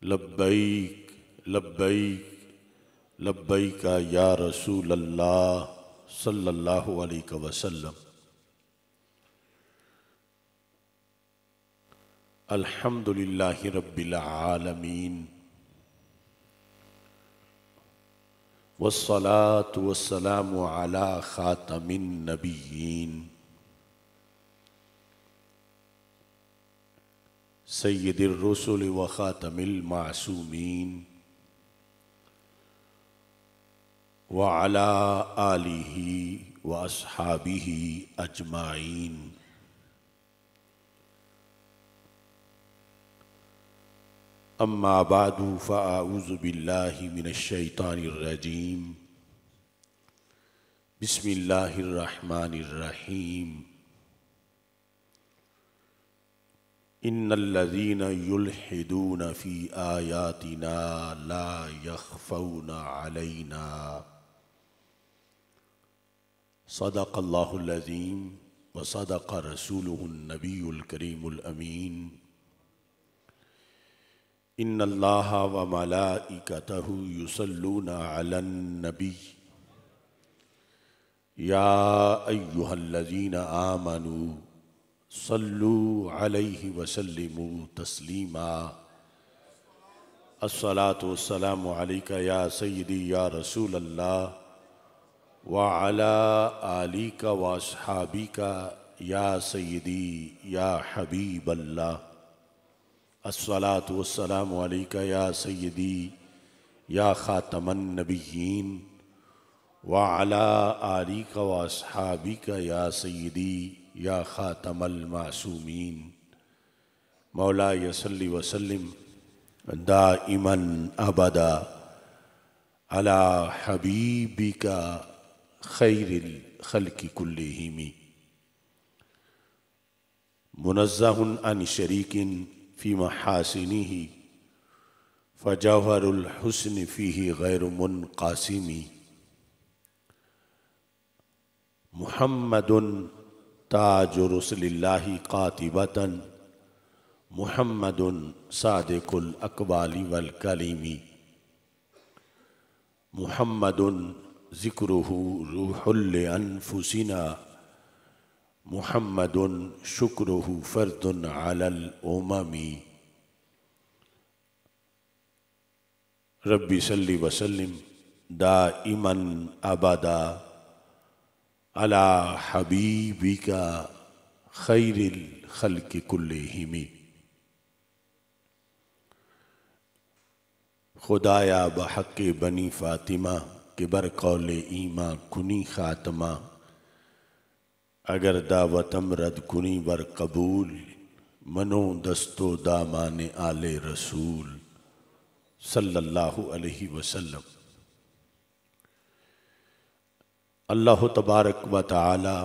लब्बैक लब्बैक लब्बैक या रसूल अल्लाह सल्लल्लाहु अलैहि वसल्लम। अल्हम्दुलिल्लाहि रब्बिल आलमीन वस्सलातु वस्सलामु अला खातमिन नबिय्यीन सय्यिदिर रुसुल व खातमिल मासूमीन व अला आलिहि व अस्हाबिहि अजमाइन। अम्मा बादु फ़अऊज़ु बिल्लाहि मिनश शैतानिर रजीम। बिस्मिल्लाहिर रहमानिर रहीम। इन्नल्लज़ीना युल्हिदूना फ़ी आयातिना ला यख़फ़ौना अलैना। सदक़ल्लाहुल अज़ीम व सदक़ रसूलुहुन नबियुल करीमुल अमीन। इन्नल्लाहा व मलाइकतहु युसल्लूना अलन नबी या अय्युहल्लज़ीना आमनू सल्लू अलैहि वसल्लिमू तस्लीमा। अस्सलातु वस्सलामु अलैका या सय्यदी या रसूल अल्लाह व अला आलिका व अस्हाबिका या सय्यदी या हबीब अल्लाह। अस्सलातु वस्सलामु अलैका या सय्यदी या खातमन नबिय्यीन व अला आलिका व अस्हाबिका या सय्यदी या खातमल मासूमीन। मौलाया सल्लि व सल्लिम दाइमन अबदा अला हबीबिका खैरिल खल्क़ि कुल्लिहिम। मुनज़्ज़हुन अन शरीकिन फ़ी महासिनिही फ़जौहरुल हुस्न फ़ीही गैरु मुनक़ासिमी। मुहम्मदुन ताजु रुसुलिल्लाहि क़ातिबतन मुहम्मदुन सादिकुल अक़वालि वल कलीमी। मुहम्मदुन ज़िक्रुहु रूहुल अनफुसिना मुहम्मदुन शुक्रुहु फ़र्दुन अलल उममी। रब्बी सल्लि व सल्लिम दाइमन अबदा अला हबीबिका खैरिल खल्क़ि कुल्लिहिम। खुदाया बहक़्क़े बनी फ़ातिमा के बरक़ौले ईमा कुनी ख़ात्मा। अगर दावतम रद कुनी बर कबूल मनो दस्तो दामाने आले रसूल सल्लल्लाहु अलैहि वसल्लम। अल्लाह तबारक व तआला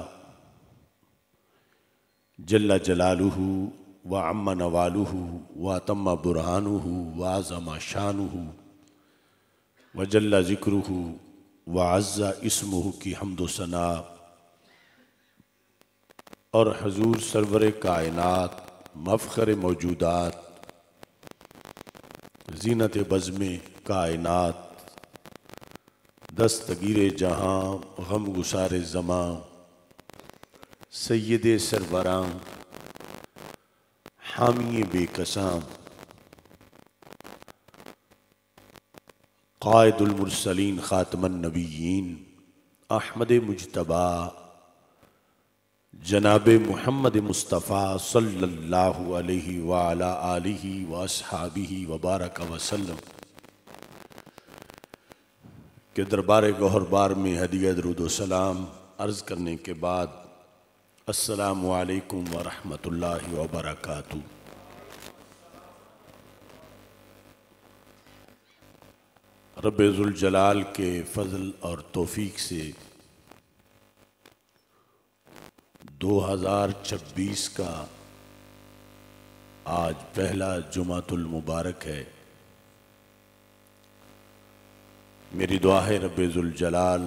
जल्ल जलालुहु व अम्मा नवालुहु व तम्मा बुरहानुहु व आज़मा शानुहु व जल्ल ज़िक्रुहु व अज़्ज़ा इस्मुहु की हम्दो सना और हजूर सरवर कायनात मफ़ख़र मौजूदात ज़ीनत बज़्म कायनात दस्तगीर जहाँ गम गुसार ज़मां सय्यदे सरवरां हामी बेकसां क़ाइदुल मुरसलीन ख़ातमन नबिय्यीन अहमद मुज्तबा जनाबे मुहम्मद मुस्तफ़ा सल्लल्लाहु अलैहि व अला आलिहि व अस्हाबिहि व बारक वसल्लम के दरबार गौहरबार में हदिया दरूद व सलाम अर्ज़ करने के बाद अस्सलामु अलैकुम व रहमतुल्लाहि व बरकातुहू। रब्बे ज़ुल जलाल के फ़ज़ल और तौफ़ीक़ से 2026 का आज पहला जुमातुल मुबारक है। मेरी दुआ है रब्बे ज़ुल जलाल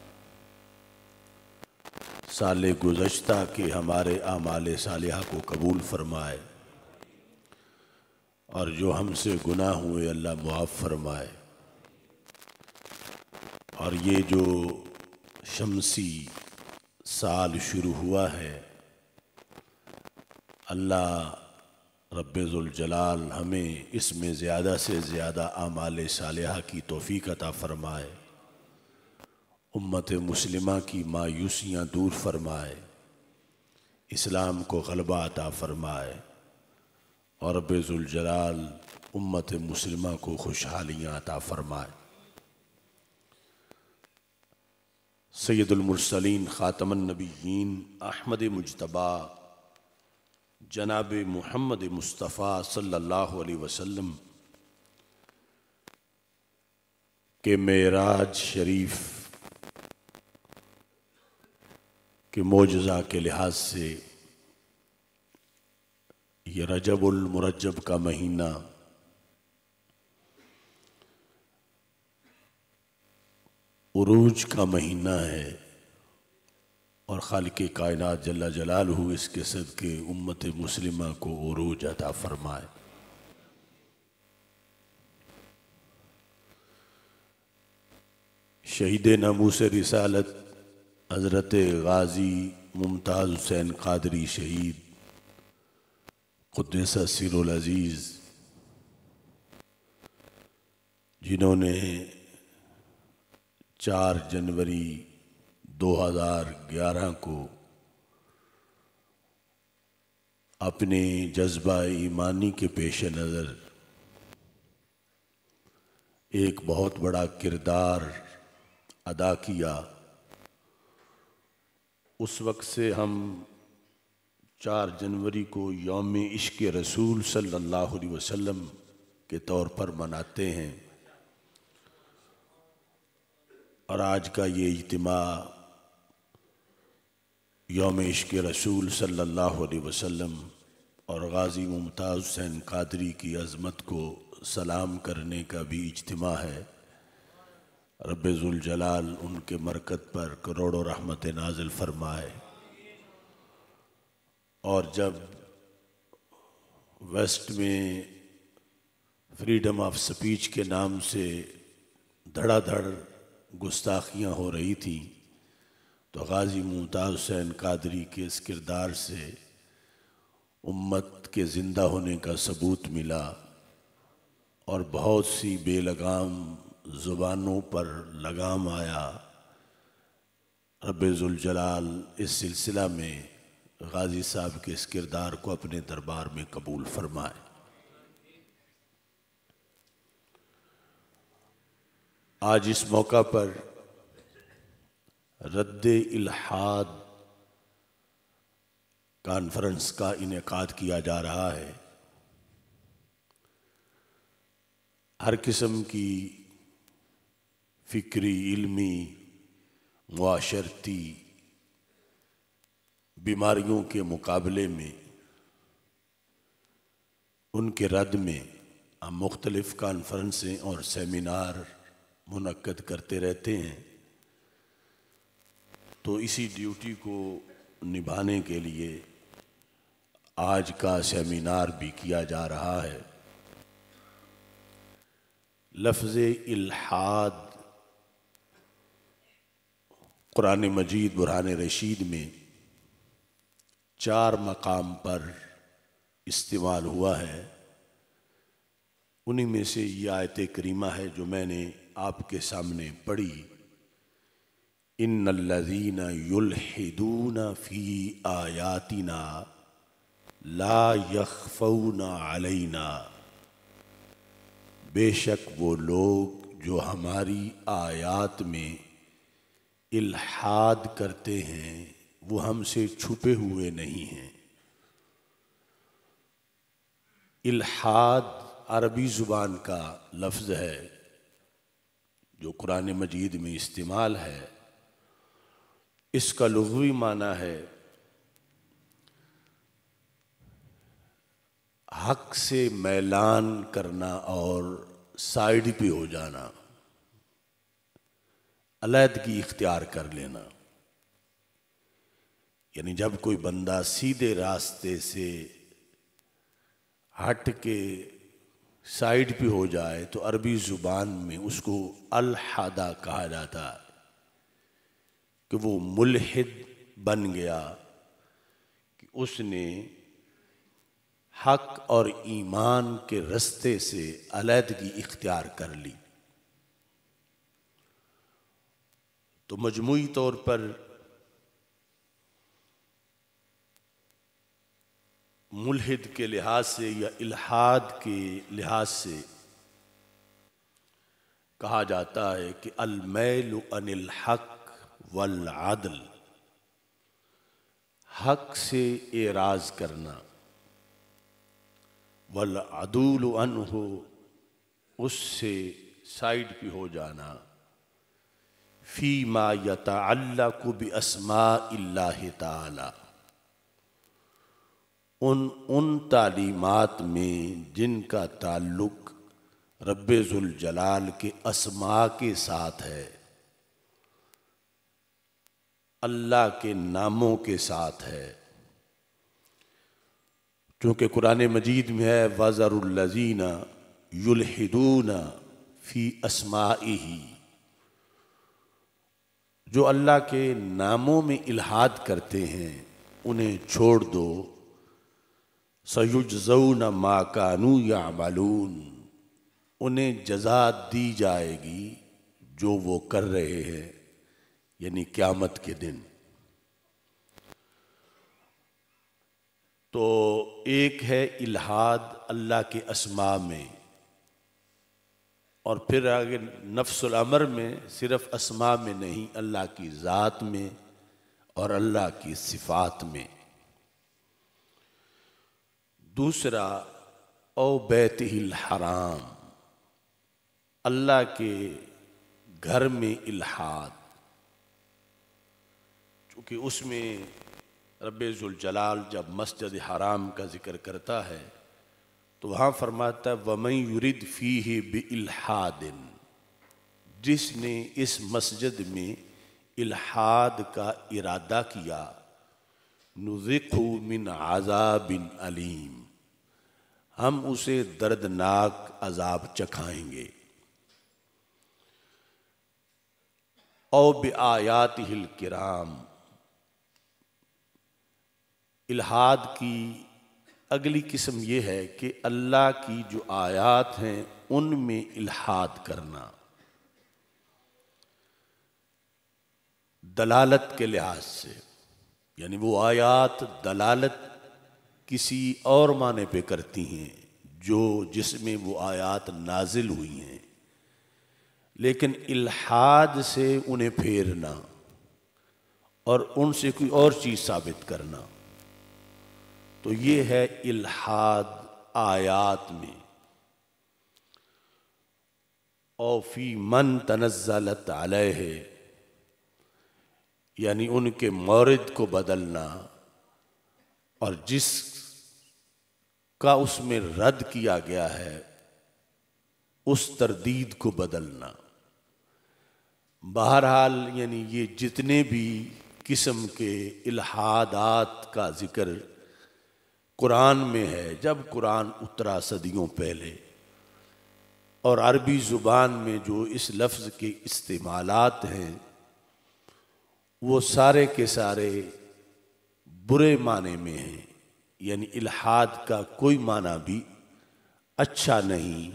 साले गुज़श्ता के हमारे आमाले सालिहा को कबूल फरमाए और जो हमसे गुनाह हुए अल्लाह मुआफ़ फरमाए। और ये जो शमसी साल शुरू हुआ है, अल्लाह रब्बुल जलाल हमें इसमें ज़्यादा से ज़्यादा आमाल सालिहा की तौफ़ीक़ अता फ़रमाए, उम्मत मुस्लिमा की मायूसियाँ दूर फरमाए, इस्लाम को ग़लबा अता फ़रमाए और रब्बुल जलाल उम्मत मुस्लिमा को खुशहालियाँ अता फ़रमाए। सैयदुल मुरसलीन ख़ातमुन नबिय्यीन अहमद मुज्तबा जनाब मुहम्मद मुस्तफ़ा सल्लल्लाहु अलैहि वसल्लम के मेराज शरीफ के मोजज़ा के लिहाज से ये रजबुल मुरज्जब का महीना उरूज का महीना है और खालिक़े कायनात जल्ला जलालहू इसके सदके उम्मत मुस्लिमा को उरूज अता फरमाए। शहीद नामूस रिसालत हज़रत गाज़ी मुमताज़ हुसैन क़ादरी शहीद क़ुद्दस सिरुल अज़ीज़, जिन्होंने 4 जनवरी 2011 को अपने जज्बा ईमानी के पेश नज़र एक बहुत बड़ा किरदार अदा किया, उस वक्त से हम 4 जनवरी को यौम इश्क़ रसूल सल्लल्लाहु अलैहि वसल्लम के तौर पर मनाते हैं। और आज का ये इज्तिमा यौम इश्क़ रसूल सल्लल्लाहु अलैहि वसल्लम और गाज़ी मुमताज़ हुसैन क़ादरी की अज़मत को सलाम करने का भी इज्तिमा है। रब्बुल जलाल उनके मरकत पर करोड़ों रहमत नाज़िल फरमाए। और जब वेस्ट में फ्रीडम ऑफ स्पीच के नाम से धड़ाधड़ गुस्ताखियाँ हो रही थी, तो गाज़ी मुमताज़ हुसैन क़ादरी के इस किरदार से उम्मत के ज़िंदा होने का सबूत मिला और बहुत सी बेलगाम ज़ुबानों पर लगाम आया। रब्बुल जलाल इस सिलसिला में गाज़ी साहब के इस किरदार को अपने दरबार में कबूल फरमाए। आज इस मौका पर रद्दे इल्हाद कॉन्फ्रेंस का इनेकाद किया जा रहा है। हर किस्म की फ़िक्री, इल्मी, मुआशरती बीमारियों के मुकाबले में उनके रद्द में हम मुख्तलिफ़ कॉन्फ्रेंसें और सेमिनार मुनक्कद करते रहते हैं। तो इसी ड्यूटी को निभाने के लिए आज का सेमिनार भी किया जा रहा है। लफ्ज़ इल्हाद कुरान मजीद बुरहान रशीद में 4 मकाम पर इस्तेमाल हुआ है। उन्हीं में से ये आयत करीमा है जो मैंने आपके सामने पढ़ी। इन्नल्लज़ीना युल्हिदूना फ़ी आयातिना ला यख़फ़ौना अलैना, बेशक वो लोग जो हमारी आयात में इल्हाद करते हैं वो हमसे छुपे हुए नहीं हैं। इल्हाद अरबी ज़ुबान का लफ्ज़ है जो कुरान मजीद में इस्तेमाल है। इसका लुग़वी माना है हक से मैलान करना और साइड पे हो जाना, अलहदगी इख्तियार कर लेना। यानी जब कोई बंदा सीधे रास्ते से हट के साइड पे हो जाए तो अरबी ज़ुबान में उसको अलहादा कहा जाता है कि वो मुल्हिद बन गया, कि उसने हक और ईमान के रास्ते से अलहदगी इख्तियार कर ली। तो मजमूई तौर पर मुल्हिद के लिहाज से या इल्हाद के लिहाज से कहा जाता है कि अलमैलु अनिल हक वल अदल, हक से एराज करना, वल अदूल अनहु, उससे साइड पे हो जाना, फीमा यतअल्लक़ु बि अस्माइल्लाहि ताला, उन तालीमात में जिनका ताल्लुक रब्बे ज़ुल जलाल के अस्मा के साथ है, अल्लाह के नामों के साथ है। चूँकि कुरान मजीद में है वज़रुल्लज़ीना युल्हिदूना फ़ी अस्माइही, जो अल्लाह के नामों में इल्हाद करते हैं उन्हें छोड़ दो। सयुजज़ौना मा कानू यामलून, उन्हें जज़ा दी जाएगी जो वो कर रहे हैं, यानी क़यामत के दिन। तो एक है इल्हाद अल्लाह के अस्मा में, और फिर आगे नफ्सुल अमर में सिर्फ अस्मा में नहीं, अल्लाह की ज़ात में और अल्लाह की सिफ़ात में। दूसरा औ बैतिहिल हराम, अल्लाह के घर में इल्हाद, चूँकि उसमें रब्बे ज़ुल जलाल जब मस्जिद हराम का जिक्र करता है तो वहाँ फरमाता है वमन युरिद फ़ीहि बिइल्हादिन, जिसने इस मस्जिद में इल्हाद का इरादा किया, नुज़िक़हु मिन अज़ाबिन अलीम, हम उसे दर्दनाक अजाब चखाएंगे। औ बिआयातिहिल किराम, इल्हाद की अगली किस्म ये है कि अल्लाह की जो आयात हैं उनमें इल्हाद करना, दलालत के लिहाज से, यानी वो आयात दलालत किसी और माने पे करती हैं जो जिसमें वो आयात नाजिल हुई हैं, लेकिन इल्हाद से उन्हें फेरना और उनसे कोई और चीज़ साबित करना, तो ये है इल्हाद आयात में। औ फी मन तनज़्ज़लत अलैहि, यानी उनके मौरिद को बदलना और जिस का उसमें रद्द किया गया है उस तरदीद को बदलना। बहरहाल यानी ये जितने भी किस्म के इल्हादात का जिक्र कुरान में है, जब कुरान उतरा सदियों पहले, और अरबी ज़ुबान में जो इस लफ्ज़ के इस्तेमालात हैं वो सारे के सारे बुरे माने में हैं, यानी इल्हाद का कोई माना भी अच्छा नहीं,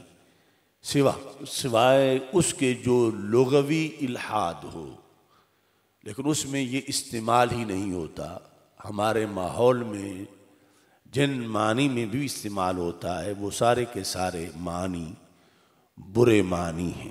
सिवाय उसके जो लुग़वी इल्हाद हो, लेकिन उसमें ये इस्तेमाल ही नहीं होता। हमारे माहौल में जिन मानी में भी इस्तेमाल होता है वो सारे के सारे मानी बुरे मानी हैं।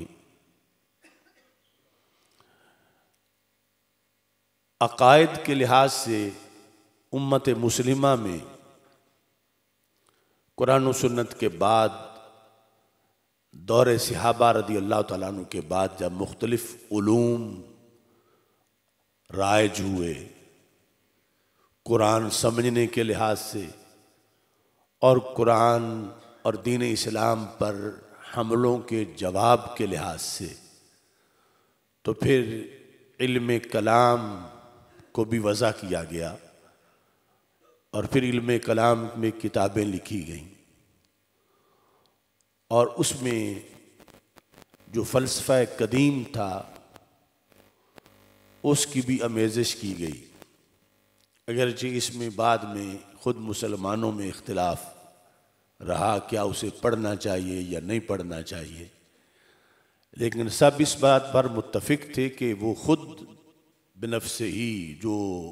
अकायद के लिहाज से उम्मत मुस्लिमा में कुरान और सुन्नत के बाद दौरे सहाबा रदी अल्लाह तआला अन्हु के बाद जब मुख्तलिफ उलूम राइज हुए कुरान समझने के लिहाज से और कुरान और दीन इस्लाम पर हमलों के जवाब के लिहाज से, तो फिर इल्म कलाम को भी वज़ा किया गया और फिर इल्म कलाम में किताबें लिखी गईं। और उसमें जो फ़लसफ़ा कदीम था उसकी भी आमेज़श की गई, अगरचे इसमें बाद में ख़ुद मुसलमानों में इख्तिलाफ रहा क्या उसे पढ़ना चाहिए या नहीं पढ़ना चाहिए, लेकिन सब इस बात पर मुत्तफ़िक थे कि वो ख़ुद बिनफ़्स ही जो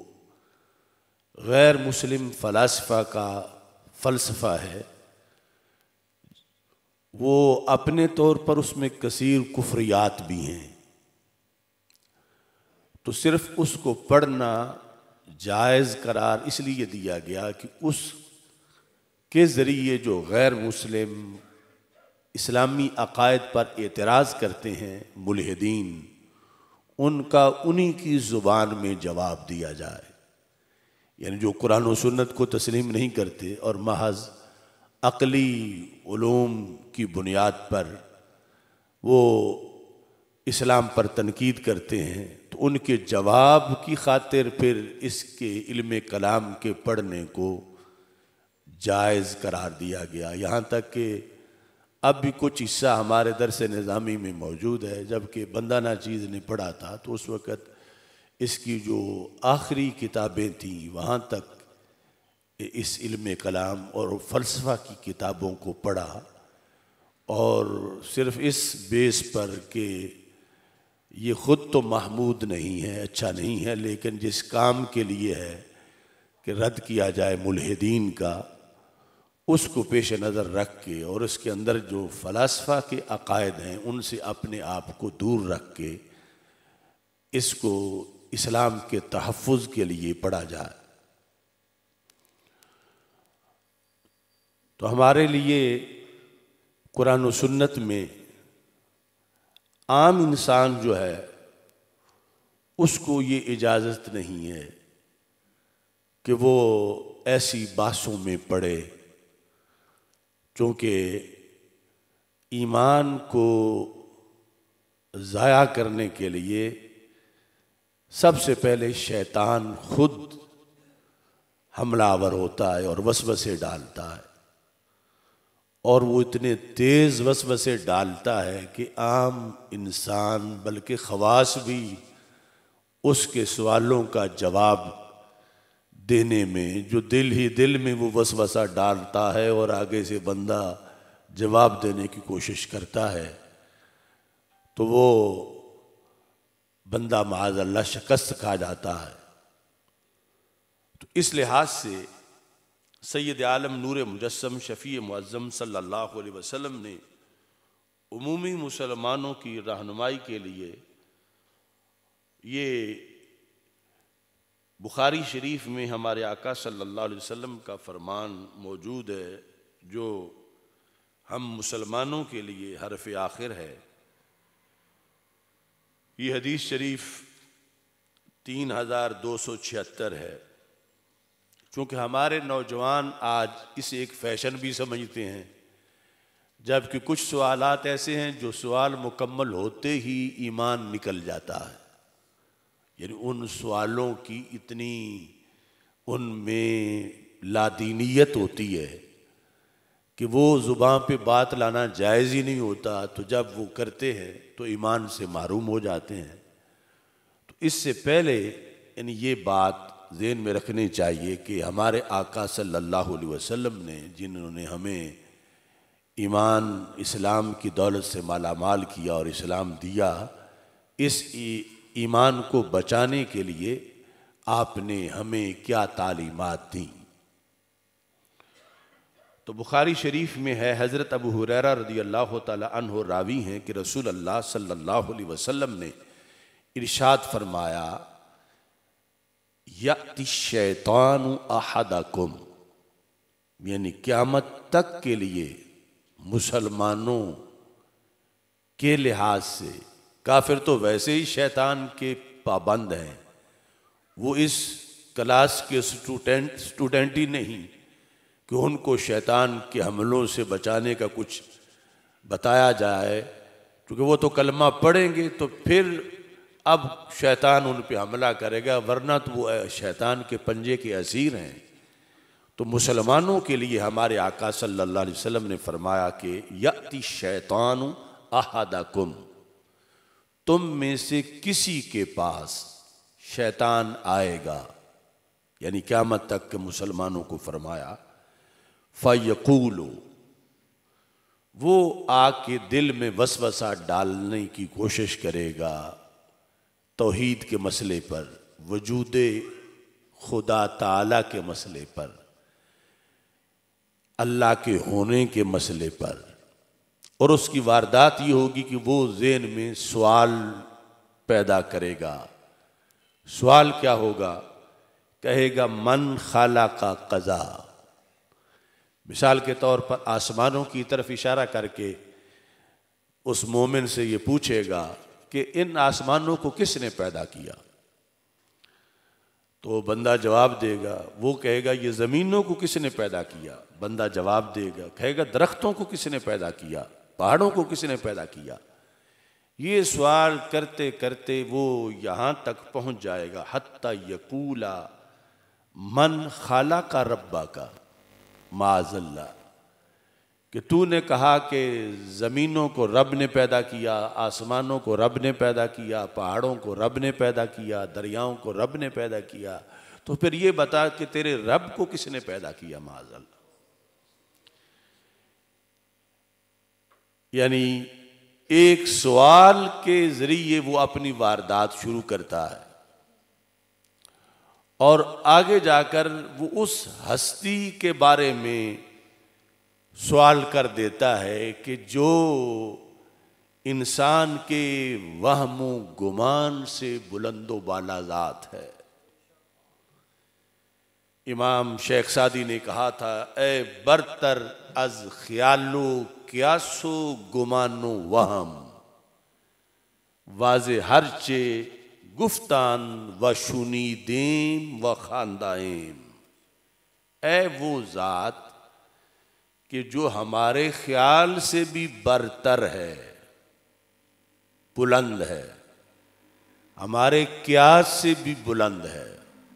गैर मुस्लिम फ़लासफ़ा का फ़लसफ़ा है वो अपने तौर पर उसमें कसीर कुफ्रियात भी हैं, तो सिर्फ़ उसको पढ़ना जायज़ करार इसलिए दिया गया कि उसके ज़रिए जो गैर मुस्लिम इस्लामी अक़ायद पर एतराज़ करते हैं मुल्हिदीन, उनका उन्हीं की ज़ुबान में जवाब दिया जाए। यानी जो कुरान और सुन्नत को तस्लीम नहीं करते और महज अक़ली उलूम की बुनियाद पर वो इस्लाम पर तनकीद करते हैं, तो उनके जवाब की खातिर फिर इसके इल्म कलाम के पढ़ने को जायज़ करार दिया गया। यहाँ तक कि अब भी कुछ हिस्सा हमारे दरस निज़ामी में मौजूद है, जबकि बंदा नाचीज़ ने पढ़ा था तो उस वक़्त इसकी जो आखिरी किताबें थीं वहाँ तक इस इल्म कलाम और फ़लसफ़ा की किताबों को पढ़ा और सिर्फ़ इस बेस पर कि ये ख़ुद तो महमूद नहीं है, अच्छा नहीं है, लेकिन जिस काम के लिए है कि रद्द किया जाए मुल्हिदीन का, उसको पेश नज़र रख के और उसके अंदर जो फ़लासफ़ा के अक़ायद हैं उनसे अपने आप को दूर रख के इसको इस्लाम के तहफ़्फ़ुज़ के लिए पढ़ा जाए। तो हमारे लिए कुरान और सुन्नत में आम इंसान जो है उसको ये इजाज़त नहीं है कि वो ऐसी बातों में पड़े, चूँकि ईमान को ज़ाया करने के लिए सबसे पहले शैतान खुद हमलावर होता है और वसवसे डालता है, और वो इतने तेज़ वसवसे डालता है कि आम इंसान बल्कि ख़वास भी उसके सवालों का जवाब देने में, जो दिल ही दिल में वो वसवसा डालता है और आगे से बंदा जवाब देने की कोशिश करता है, तो वो बंदा माअज़ल्लाह शिकस्त खा जाता है। तो इस लिहाज से सैयद आलम नूर मुजस्सम शफ़ी मुअज़्ज़म सल्लल्लाहु अलैहि वसल्लम ने उमूमी मुसलमानों की रहनुमाई के लिए ये बुखारी शरीफ में हमारे आका सल्लल्लाहु अलैहि वसल्लम का फरमान मौजूद है, जो हम मुसलमानों के लिए हरफ आखिर है। ये हदीस शरीफ 3276 है। क्योंकि हमारे नौजवान आज इसे एक फ़ैशन भी समझते हैं, जबकि कुछ सवालात ऐसे हैं जो सवाल मुकम्मल होते ही ईमान निकल जाता है। यानी उन सवालों की इतनी उनमें लादीनियत होती है कि वो ज़ुबान पे बात लाना जायज़ ही नहीं होता, तो जब वो करते हैं तो ईमान से महरूम हो जाते हैं। तो इससे पहले यानी ये बात ज़हन में रखनी चाहिए कि हमारे आका सल्लल्लाहु अलैहि वसल्लम ने जिन्होंने हमें ईमान इस्लाम की दौलत से मालामाल किया और इस्लाम दिया, इस ईमान को बचाने के लिए आपने हमें क्या तालीमात दी। तो बुखारी शरीफ में है, हज़रत अबू हुरैरा रज़ियल्लाहु तआला अन्हु रावी हैं कि रसूल अल्लाह सल्लल्लाहु अलैहि वसल्लम ने इरशाद फरमाया, यअति शैतानु अहदकुम, यानी क़यामत तक के लिए मुसलमानों के लिहाज से, काफिर तो वैसे ही शैतान के पाबंद हैं, वो इस क्लास के स्टूडेंट ही नहीं कि उनको शैतान के हमलों से बचाने का कुछ बताया जाए, क्योंकि वो तो कलमा पढ़ेंगे तो फिर अब शैतान उन पे हमला करेगा, वरना तो वो शैतान के पंजे के असीर हैं। तो मुसलमानों के लिए हमारे आका सल्लल्लाहु अलैहि वसल्लम ने फरमाया कि यअति शैतानु अहदकुम, तुम में से किसी के पास शैतान आएगा, यानी क़यामत तक के मुसलमानों को फरमाया, फ़यक़ूलु, वो आके दिल में वसवसा डालने की कोशिश करेगा तौहीद के मसले पर, वजूदे खुदा ताला के मसले पर, अल्लाह के होने के मसले पर। और उसकी वारदात ये होगी कि वो ज़हन में सवाल पैदा करेगा। सवाल क्या होगा? कहेगा मन खालाका क़ज़ा। मिसाल के तौर पर आसमानों की तरफ इशारा करके उस मोमिन से ये पूछेगा कि इन आसमानों को किसने पैदा किया? तो बंदा जवाब देगा, वो कहेगा ये ज़मीनों को किसने पैदा किया? बंदा जवाब देगा, कहेगा दरख्तों को किसने पैदा किया, पहाड़ों को किसने पैदा किया? ये सवाल करते करते वो यहाँ तक पहुँच जाएगा हत्ता यकूला मन खाला का रब्बा का माज़ल्ला, कि तूने कहा कि ज़मीनों को रब ने पैदा किया, आसमानों को रब ने पैदा किया, पहाड़ों को रब ने पैदा किया, दरियाओं को रब ने पैदा किया, तो फिर ये बता कि तेरे रब को किसने पैदा किया? माज़ल्ला। यानी एक सवाल के जरिए वो अपनी वारदात शुरू करता है और आगे जाकर वो उस हस्ती के बारे में सवाल कर देता है कि जो इंसान के वहमो गुमान से बुलंदो बाला ज़ात है। इमाम शेख सादी ने कहा था, ए बरतर अज ख्यालो क्यासो गुमानो वहम, वाज़े हरचे गुफ्तान व शुनीदेम व खानदाएम। ए वो ज़ात कि जो हमारे ख्याल से भी बरतर है, बुलंद है, हमारे क्यास से भी बुलंद है,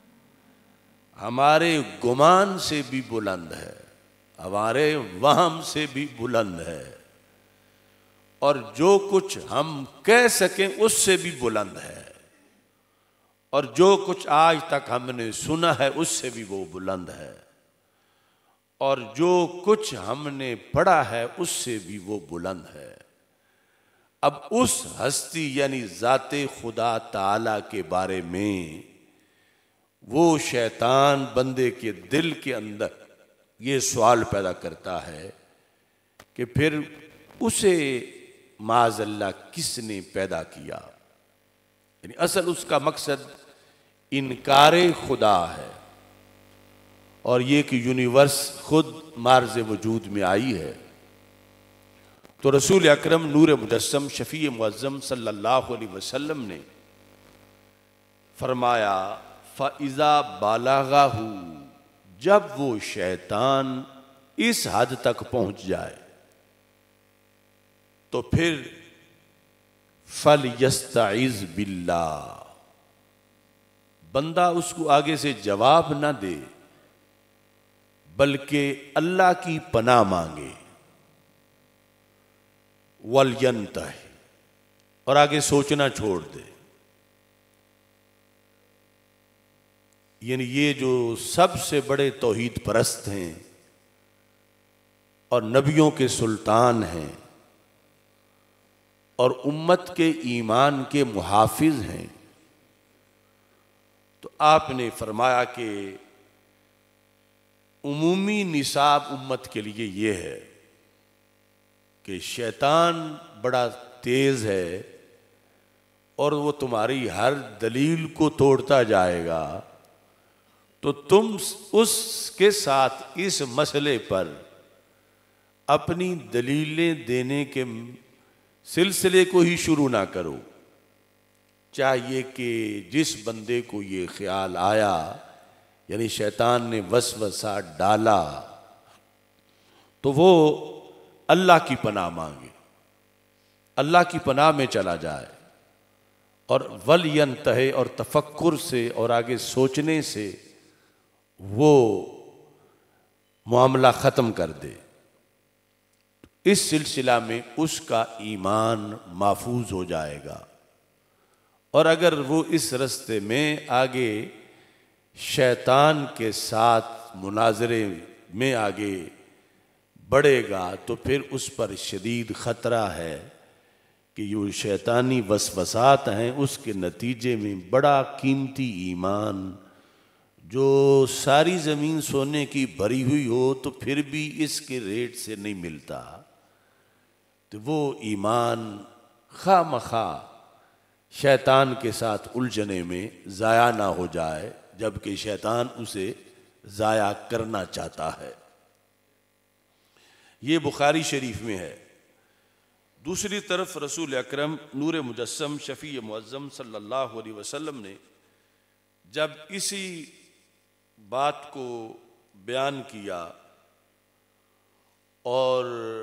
हमारे गुमान से भी बुलंद है, हमारे वहम से भी बुलंद है, और जो कुछ हम कह सकें उससे भी बुलंद है, और जो कुछ आज तक हमने सुना है उससे भी वो बुलंद है, और जो कुछ हमने पढ़ा है उससे भी वो बुलंद है। अब उस हस्ती यानी ज़ाते खुदा ताला के बारे में वो शैतान बंदे के दिल के अंदर ये सवाल पैदा करता है कि फिर उसे माज़ल्ला किसने पैदा किया। यानी असल उसका मकसद इनकारे खुदा है, और ये कि यूनिवर्स खुद मार्ज़ वजूद में आई है। तो रसूल अकरम नूर मुजस्सम शफ़ी मुअज़्ज़म सल्लल्लाहु अलैहि वसल्लम ने फरमाया, फ़इज़ा बालग़हु, जब वो शैतान इस हद तक पहुंच जाए तो फिर फल यस्तइज़ बिल्लाह, बंदा उसको आगे से जवाब ना दे बल्कि अल्लाह की पनाह मांगे, वलयंतह, और आगे सोचना छोड़ दे। यानी ये जो सबसे बड़े तौहीद परस्त हैं और नबियों के सुल्तान हैं और उम्मत के ईमान के मुहाफिज हैं, तो आपने फरमाया कि उमूमी निसाब उम्मत के लिए ये है कि शैतान बड़ा तेज है और वो तुम्हारी हर दलील को तोड़ता जाएगा, तो तुम उसके साथ इस मसले पर अपनी दलीलें देने के सिलसिले को ही शुरू ना करो। चाहिए कि जिस बंदे को ये ख्याल आया, यानी शैतान ने वसवसा डाला, तो वो अल्लाह की पनाह मांगे, अल्लाह की पनाह में चला जाए, और वलयंतहे और तफक्कुर से और आगे सोचने से वो मामला ख़त्म कर दे, इस सिलसिला में उसका ईमान महफूज हो जाएगा। और अगर वो इस रास्ते में आगे शैतान के साथ मुनाजरे में आगे बढ़ेगा तो फिर उस पर शदीद ख़तरा है कि ये शैतानी वसवसात हैं, उसके नतीजे में बड़ा कीमती ईमान जो सारी ज़मीन सोने की भरी हुई हो तो फिर भी इसके रेट से नहीं मिलता, तो वो ईमान खामखा शैतान के साथ उलझने में ज़ाया ना हो जाए, जबकि शैतान उसे ज़ाया करना चाहता है। ये बुखारी शरीफ में है। दूसरी तरफ रसूल अकरम नूर मुजस्सम शफ़ी मुअज़्ज़म सल्लल्लाहु अलैहि वसल्लम ने जब इसी बात को बयान किया और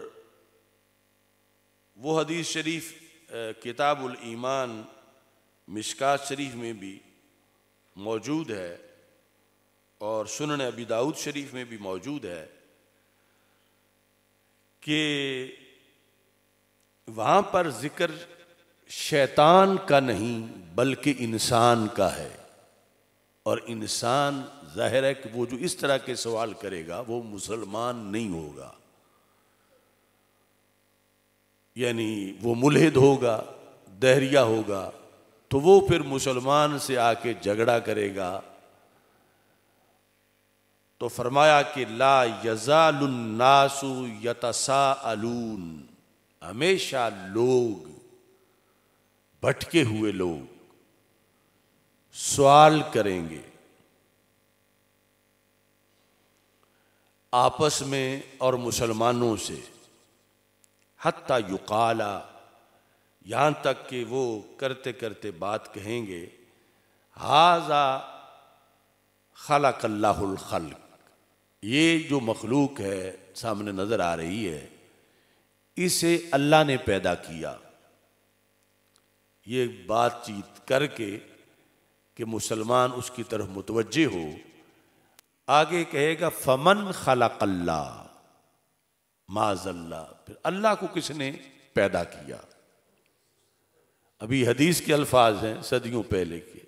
वो हदीस शरीफ किताबुल ईमान मिशकात शरीफ में भी मौजूद है और सुनन अबी दाऊद शरीफ में भी मौजूद है कि वहाँ पर जिक्र शैतान का नहीं बल्कि इंसान का है। और इंसान ज़ाहिर है कि वो जो इस तरह के सवाल करेगा वो मुसलमान नहीं होगा, यानी वो मुल्हिद होगा, दहरिया होगा, तो वो फिर मुसलमान से आके झगड़ा करेगा। तो फरमाया कि ला यज़ालुन्नासु यतसाअलून, हमेशा लोग, भटके हुए लोग सवाल करेंगे आपस में और मुसलमानों से, हत्ता युकाला, यहाँ तक कि वो करते करते बात कहेंगे हाज़ा खलक़ल्लाहुल खल्क़, ये जो मखलूक है सामने नज़र आ रही है इसे अल्लाह ने पैदा किया। ये बातचीत करके कि मुसलमान उसकी तरफ मुतवज्जे हो, आगे कहेगा फमन खलक़ल्लाह माज़ल्लाह, फिर अल्लाह को किसने पैदा किया। अभी हदीस के अल्फाज हैं सदियों पहले के।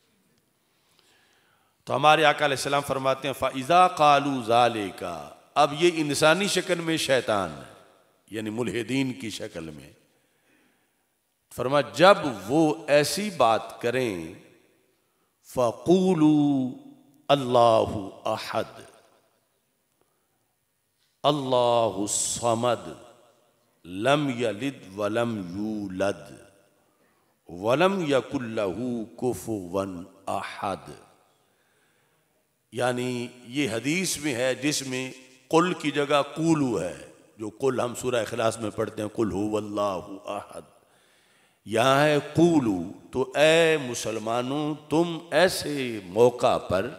तो हमारे आका अलैहिस्सलाम फरमाते हैं फ़इज़ा क़ालू ज़ालिका, अब ये इंसानी शक्ल में शैतान है, यानी मुल्हिदीन की शक्ल में। फरमा जब वो ऐसी बात करें फ़क़ूलू अल्लाहु अहद अल्लाहु समद लम यलिद वलम यूलद वलम यकुल लहू कुफुवन अहद। यानी ये हदीस में है जिसमें कुल की जगह कूलू है, जो कुल हम सूरह इखलास में पढ़ते हैं कुल हुवल्लाहु अहद, यहाँ है कूलू। तो ऐ मुसलमानों, तुम ऐसे मौका पर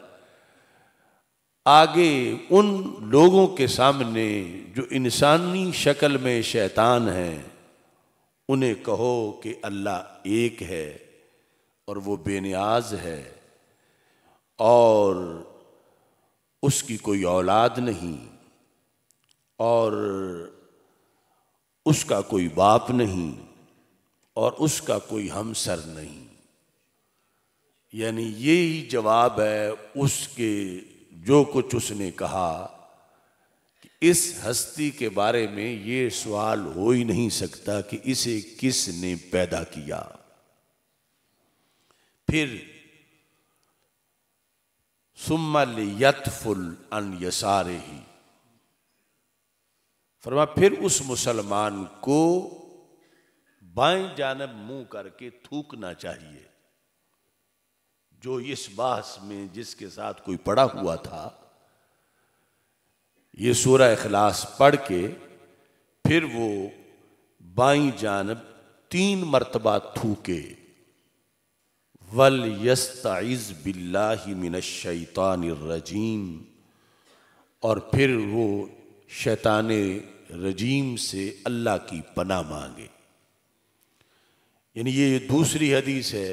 आगे उन लोगों के सामने जो इंसानी शक्ल में शैतान हैं, उन्हें कहो कि अल्लाह एक है और वो बेनियाज है और उसकी कोई औलाद नहीं और उसका कोई बाप नहीं और उसका कोई हमसर नहीं। यानी यही जवाब है उसके जो कुछ उसने कहा कि इस हस्ती के बारे में ये सवाल हो ही नहीं सकता कि इसे किसने पैदा किया। फिर सुम्मा लियतफुल अन यसारिही, फरमा फिर उस मुसलमान को बाएं जानब मुंह करके थूकना चाहिए। जो इस बहस में जिसके साथ कोई पड़ा हुआ था, ये सूरह इखलास पढ़ के फिर वो बाईं जानब 3 मरतबा थूके, वल यस्तइज़ बिल्लाहि मिनश शैतानिर रजीम, और फिर वो शैतान रजीम से अल्लाह की पनाह मांगे। यानी ये दूसरी हदीस है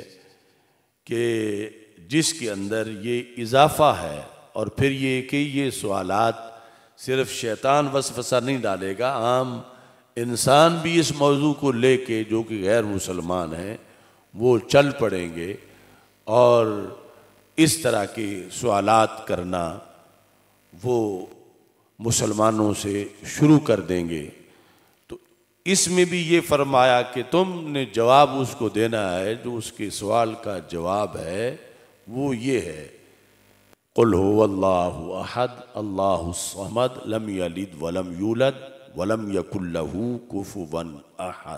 कि जिसके अंदर ये इजाफा है और फिर ये कि ये सवालात सिर्फ शैतान वसवसा नहीं डालेगा, आम इंसान भी इस मौजू को लेके जो कि गैर मुसलमान हैं वो चल पड़ेंगे और इस तरह के सवालात करना वो मुसलमानों से शुरू कर देंगे। तो इसमें भी ये फरमाया कि तुमने जवाब उसको देना है जो उसके सवाल का जवाब है वो ये है, कुल हुवल्लाहु अहद अल्लाहु समद लम यलिद वलम यूलद वलम यकुल लहू कुफुवन अहद।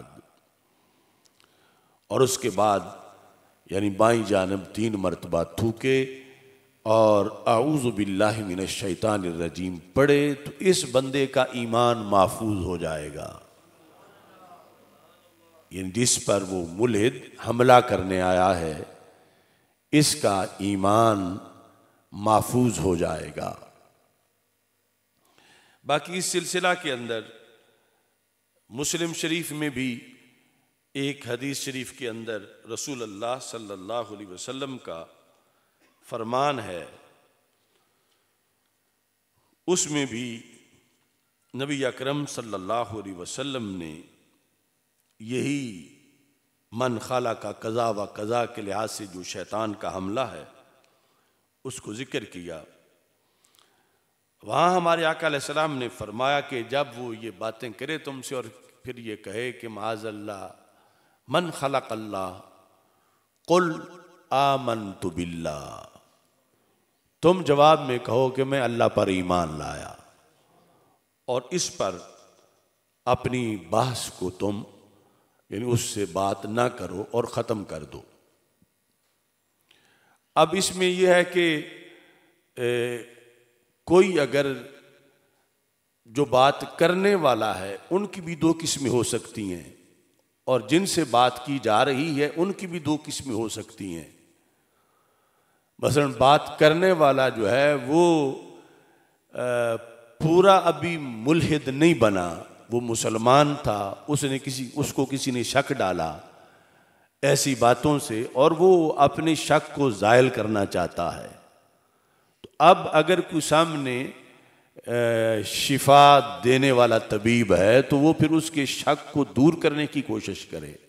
और उसके बाद यानी बाईं जानब 3 मरतबा थूके और आऊज़ु बिल्लाहि मिनश शैतानिर रजीम पढ़े तो इस बंदे का ईमान महफूज हो जाएगा। यानी जिस पर वो मुल्हिद हमला करने आया है इसका ईमान महफूज हो जाएगा। बाकी इस सिलसिला के अंदर मुस्लिम शरीफ में भी एक हदीस शरीफ के अंदर रसूल अल्लाह सल्लल्लाहु अलैहि वसल्लम का फरमान है, उसमें भी नबी अकरम सल्लल्लाहु अलैहि वसल्लम ने यही मन खाला का कज़ा व कज़ा के लिहाज से जो शैतान का हमला है उसको जिक्र किया। वहाँ हमारे आका अलैहिस्सलाम ने फरमाया कि जब वो ये बातें करे तुमसे और फिर ये कहे कि माज़अल्लाह मन खलक़ल्लाह कुल आमन्तु बिल्लाह, तुम जवाब में कहो कि मैं अल्लाह पर ईमान लाया और इस पर अपनी बहस को तुम यानी उससे बात ना करो और ख़त्म कर दो। अब इसमें यह है कि कोई अगर जो बात करने वाला है उनकी भी 2 किस्में हो सकती हैं और जिनसे बात की जा रही है उनकी भी 2 किस्में हो सकती हैं। मसलन बात करने वाला जो है वो पूरा अभी मुल्हिद नहीं बना, वो मुसलमान था, उसको किसी ने शक डाला ऐसी बातों से और वो अपने शक को ज़ायल करना चाहता है। तो अब अगर कोई सामने शिफा देने वाला तबीब है तो वो फिर उसके शक को दूर करने की कोशिश करे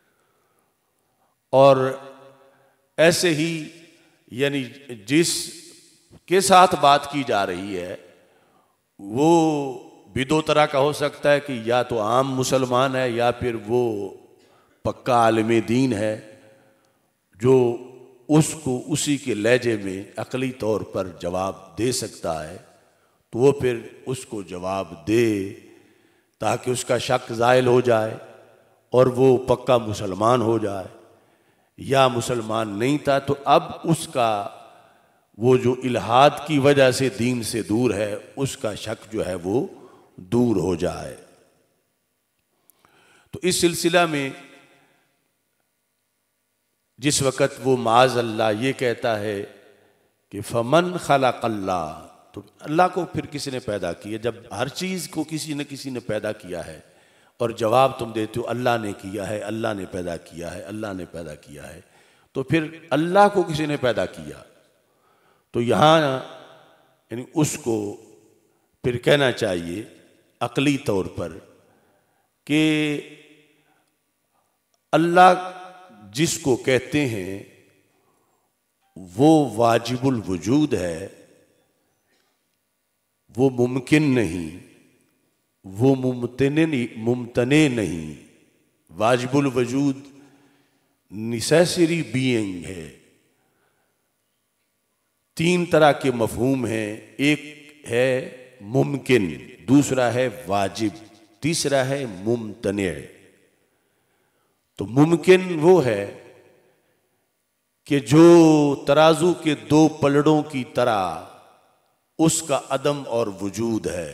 और ऐसे ही यानी जिस के साथ बात की जा रही है वो भी 2 तरह का हो सकता है कि या तो आम मुसलमान है या फिर वो पक्का आलिम दीन है जो उसको उसी के लहजे में अकली तौर पर जवाब दे सकता है, तो वो फिर उसको जवाब दे ताकि उसका शक ज़ायल हो जाए और वो पक्का मुसलमान हो जाए। या मुसलमान नहीं था तो अब उसका वो जो इल्हाद की वजह से दीन से दूर है उसका शक जो है वो दूर हो जाए। तो इस सिलसिला में जिस वक़्त वो माज़ अल्लाह ये कहता है कि फमन खलक़ल्लाह, तो अल्लाह को फिर किसी ने पैदा किया। जब हर चीज़ को किसी न किसी ने पैदा किया है और जवाब तुम देते हो अल्लाह ने किया है, अल्लाह ने पैदा किया है, अल्लाह ने पैदा किया है, तो फिर अल्लाह को किसी ने पैदा किया तो यहाँ यानी उसको फिर कहना चाहिए अकली तौर पर कि अल्लाह जिसको कहते हैं वो वाजिबुल वजूद है, वो मुमकिन नहीं, वो मुमतने नहीं। वाजिबुल वजूद नेसेसरी बीइंग है। 3 तरह के मफहूम हैं, एक है मुमकिन, दूसरा है वाजिब, तीसरा है मुमतने। तो मुमकिन वो है कि जो तराजू के 2 पलड़ों की तरह उसका अदम और वजूद है,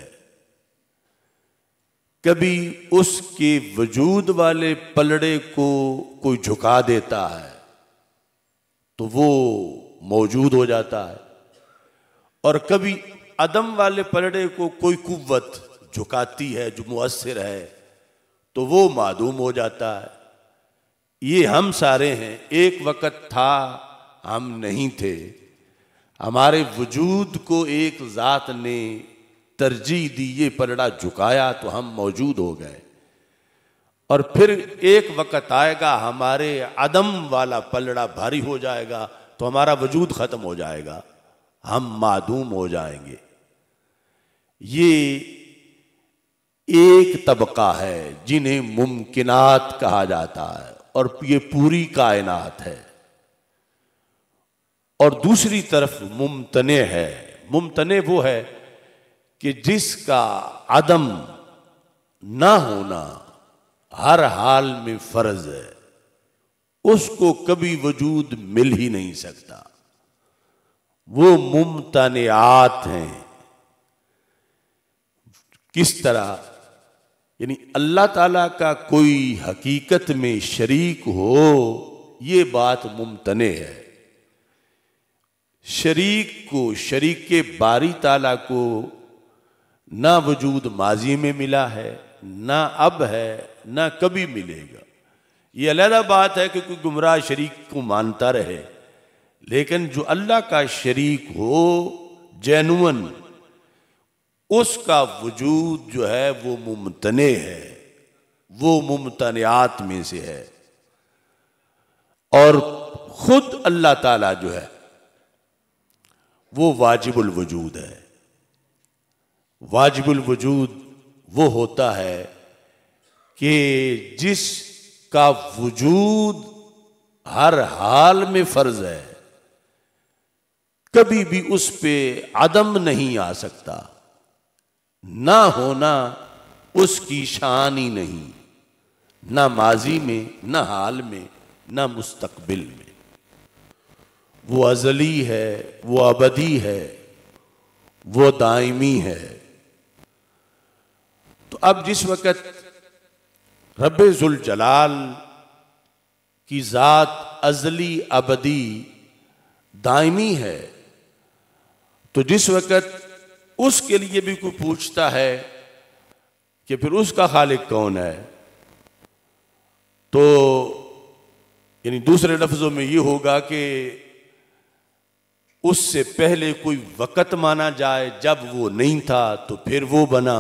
कभी उसके वजूद वाले पलड़े को कोई झुका देता है तो वो मौजूद हो जाता है और कभी अदम वाले पलड़े को कोई कुव्वत झुकाती है जो मुअस्सिर है तो वो मादूम हो जाता है। ये हम सारे हैं, एक वक़्त था हम नहीं थे, हमारे वजूद को एक ज़ात ने तरजीह दी, ये पलड़ा झुकाया तो हम मौजूद हो गए। और फिर एक वक्त आएगा हमारे अदम वाला पलड़ा भारी हो जाएगा तो हमारा वजूद खत्म हो जाएगा, हम मादूम हो जाएंगे। ये एक तबका है जिन्हें मुमकिनात कहा जाता है और ये पूरी कायनात है। और दूसरी तरफ मुमतने है। मुमतने वो है कि जिसका अदम ना होना हर हाल में फर्ज है, उसको कभी वजूद मिल ही नहीं सकता। वो मुमतनियात हैं। किस तरह? यानी अल्लाह ताला का कोई हकीकत में शरीक हो, ये बात मुमतने है। शरीक को, शरीक के बारी ताला को ना वजूद माजी में मिला है, ना अब है, ना कभी मिलेगा। ये अलग बात है कि कोई गुमराह शरीक को मानता रहे, लेकिन जो अल्लाह का शरीक हो जेनुअन, उसका वजूद जो है वो मुमतने है, वो मुमतनियात में से है। और खुद अल्लाह ताला जो है वो वाजिबुल वजूद है। वाजिबुल वजूद वो होता है कि जिसका वजूद हर हाल में फर्ज है, कभी भी उस पे अदम नहीं आ सकता। ना होना उसकी शान ही नहीं, ना माजी में, ना हाल में, ना मुस्तकबिल में। वो अजली है, वो अबदी है, वो दायमी है। तो अब जिस वक़्त रब्बे जुल जलाल की ज़ात अजली, अबदी, दायमी है, तो जिस वक़्त उसके लिए भी कोई पूछता है कि फिर उसका खालिक कौन है, तो यानी दूसरे लफ्ज़ों में ये होगा कि उससे पहले कोई वक़्त माना जाए जब वो नहीं था तो फिर वो बना,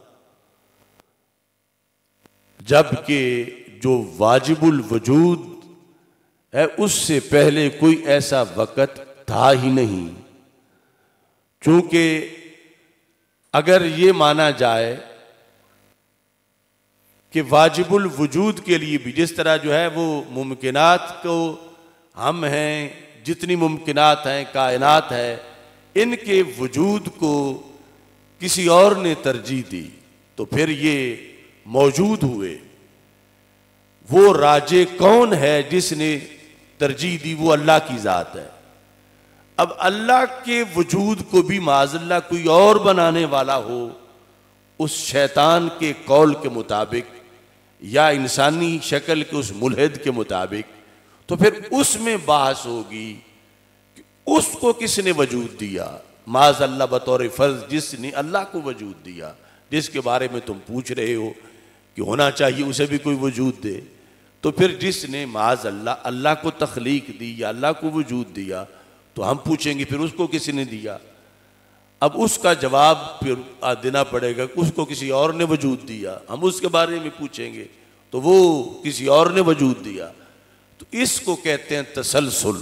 जबकि जो वाजिबुल वजूद है उससे पहले कोई ऐसा वक़्त था ही नहीं। चूंकि अगर ये माना जाए कि वाजिबुल वजूद के लिए भी जिस तरह जो है वो मुमकिनात को हम हैं, जितनी मुमकिनात हैं, कायनात है, इनके वजूद को किसी और ने तरजीह दी तो फिर ये मौजूद हुए। वो राजे कौन है जिसने तरजीह दी? वो अल्लाह की ज़ात है। अब अल्लाह के वजूद को भी माज़अल्लाह कोई और बनाने वाला हो उस शैतान के कौल के मुताबिक या इंसानी शक्ल के उस मुल्हिद के मुताबिक, तो फिर उसमें बहस होगी कि उसको किसने वजूद दिया। माज़अल्लाह बतौर फर्ज जिसने अल्लाह को वजूद दिया, जिसके बारे में तुम पूछ रहे हो कि होना चाहिए उसे भी कोई वजूद दे, तो फिर जिसने माज़अल्लाह अल्लाह को तख्लीक दी या अल्लाह को वजूद दिया, तो हम पूछेंगे फिर उसको किसने दिया। अब उसका जवाब फिर देना पड़ेगा कि उसको किसी और ने वजूद दिया। हम उसके बारे में पूछेंगे तो वो किसी और ने वजूद दिया। तो इसको कहते हैं तसलसल।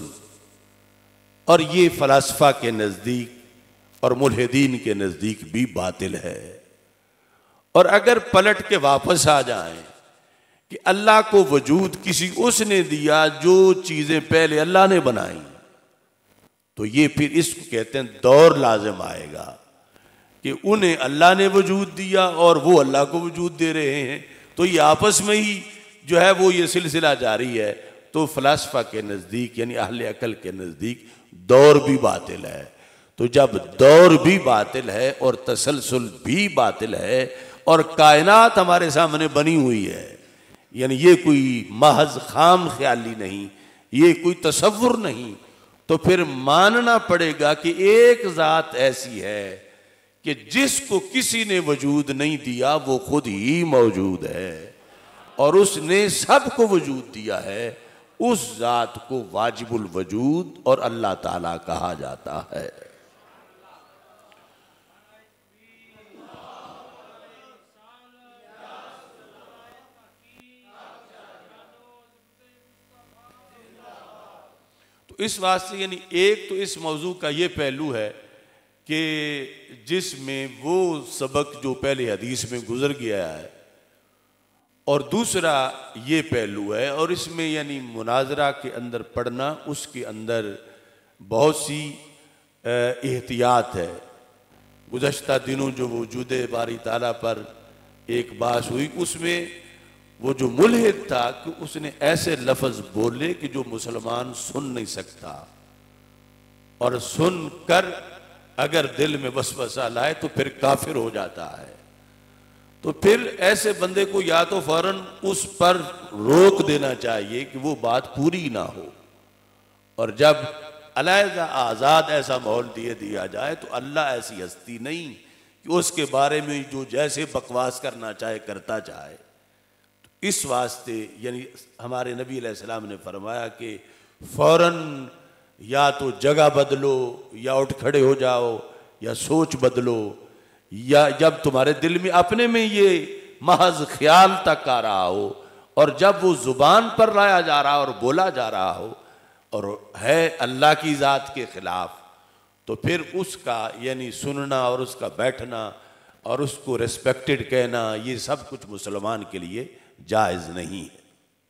और ये फलसफा के नज़दीक और मुल्हिदीन के नज़दीक भी बातिल है। और अगर पलट के वापस आ जाएं कि अल्लाह को वजूद किसी उसने दिया जो चीज़ें पहले अल्लाह ने बनाई, तो ये फिर इसको कहते हैं दौर लाजिम आएगा कि उन्हें अल्लाह ने वजूद दिया और वो अल्लाह को वजूद दे रहे हैं, तो ये आपस में ही जो है वो ये सिलसिला जारी है। तो फलसफा के नज़दीक यानी अहले अकल के नज़दीक दौर भी बातिल है। तो जब दौर भी बातिल है और तसलसल भी बातिल है और कायनात हमारे सामने बनी हुई है, यानी ये कोई महज खाम ख्याली नहीं, ये कोई तसव्वुर नहीं, तो फिर मानना पड़ेगा कि एक ज़ात ऐसी है कि जिसको किसी ने वजूद नहीं दिया, वो खुद ही मौजूद है और उसने सबको वजूद दिया है। उस ज़ात को वाजिबुल वजूद और अल्लाह ताला कहा जाता है। इस वास्ते यानी एक तो इस मौजू का ये पहलू है कि जिसमें वो सबक जो पहले हदीस में गुजर गया है, और दूसरा ये पहलू है, और इसमें यानी मुनाजरा के अंदर पढ़ना, उसके अंदर बहुत सी एहतियात है। गुज़श्ता दिनों जो वजूद बारी ताला पर एक बात हुई, उसमें वो जो मुल्हिद था कि उसने ऐसे लफ्ज़ बोले कि जो मुसलमान सुन नहीं सकता, और सुन कर अगर दिल में वसवसा लाए तो फिर काफिर हो जाता है। तो फिर ऐसे बंदे को या तो फौरन उस पर रोक देना चाहिए कि वो बात पूरी ना हो, और जब अलहदा आज़ाद ऐसा माहौल दिया जाए तो अल्लाह ऐसी हस्ती नहीं कि उसके बारे में जो जैसे बकवास करना चाहे करता जाए। तो इस वास्ते यानी हमारे नबी अलैहिस्सलाम ने फरमाया कि फौरन या तो जगह बदलो, या उठ खड़े हो जाओ, या सोच बदलो, या जब तुम्हारे दिल में अपने में ये महज ख्याल तक आ रहा हो, और जब वो जुबान पर लाया जा रहा हो और बोला जा रहा हो और है अल्लाह की ज़ात के खिलाफ, तो फिर उसका यानी सुनना और उसका बैठना और उसको रिस्पेक्टेड कहना, ये सब कुछ मुसलमान के लिए जायज़ नहीं है।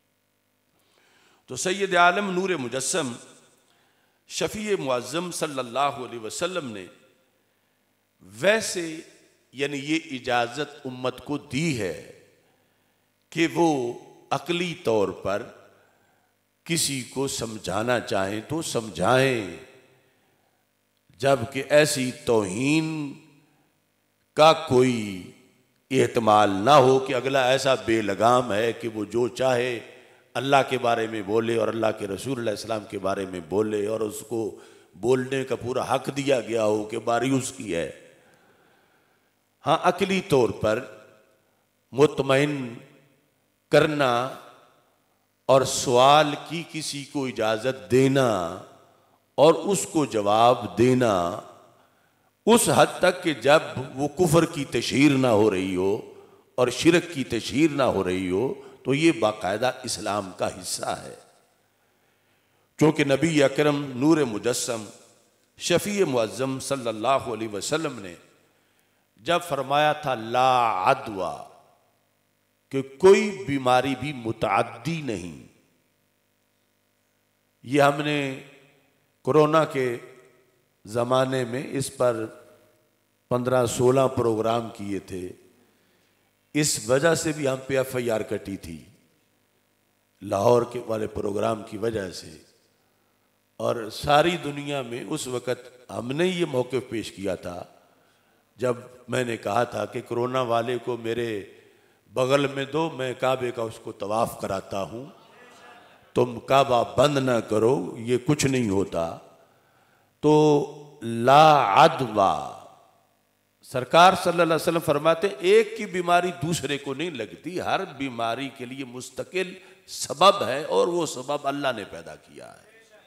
तो सैयद आलम नूर मुजस्सम शफ़ी मुअज़्ज़म सल्लल्लाहु अलैहि वसल्लम ने वैसे यानी ये इजाज़त उम्मत को दी है कि वो अक़ली तौर पर किसी को समझाना चाहें तो समझाएं, जबकि ऐसी तौहीन का कोई एहतमाल ना हो कि अगला ऐसा बेलगाम है कि वो जो चाहे अल्लाह के बारे में बोले और अल्लाह के रसूल अलैहि सलाम के बारे में बोले, और उसको बोलने का पूरा हक दिया गया हो कि बारी उसकी है। हाँ, अक़ली तौर पर मुतमईन करना और सवाल की किसी को इजाज़त देना और उसको जवाब देना उस हद तक कि जब वो कुफर की तशहीर ना हो रही हो और शिरक की तशहीर ना हो रही हो, तो ये बाकायदा इस्लाम का हिस्सा है। क्योंकि नबी अकरम नूर मुजस्सम शफ़ी मुअज़्ज़म सल्लल्लाहु अलैहि वसल्लम ने जब फरमाया था ला अदवा, कि कोई बीमारी भी मुतअद्दी नहीं, ये हमने कोरोना के ज़माने में इस पर 15-16 प्रोग्राम किए थे। इस वजह से भी हम पे FIR कटी थी, लाहौर के वाले प्रोग्राम की वजह से, और सारी दुनिया में उस वक़्त हमने ये मौक़िफ़ पेश किया था जब मैंने कहा था कि कोरोना वाले को मेरे बगल में दो, मैं काबे का उसको तवाफ़ कराता हूँ, तुम काबा बंद ना करो, ये कुछ नहीं होता। तो ला अदवा, सरकार सल्लल्लाहु अलैहि वसल्लम फरमाते एक की बीमारी दूसरे को नहीं लगती, हर बीमारी के लिए मुस्तकिल सबब है और वो सबब अल्लाह ने पैदा किया है।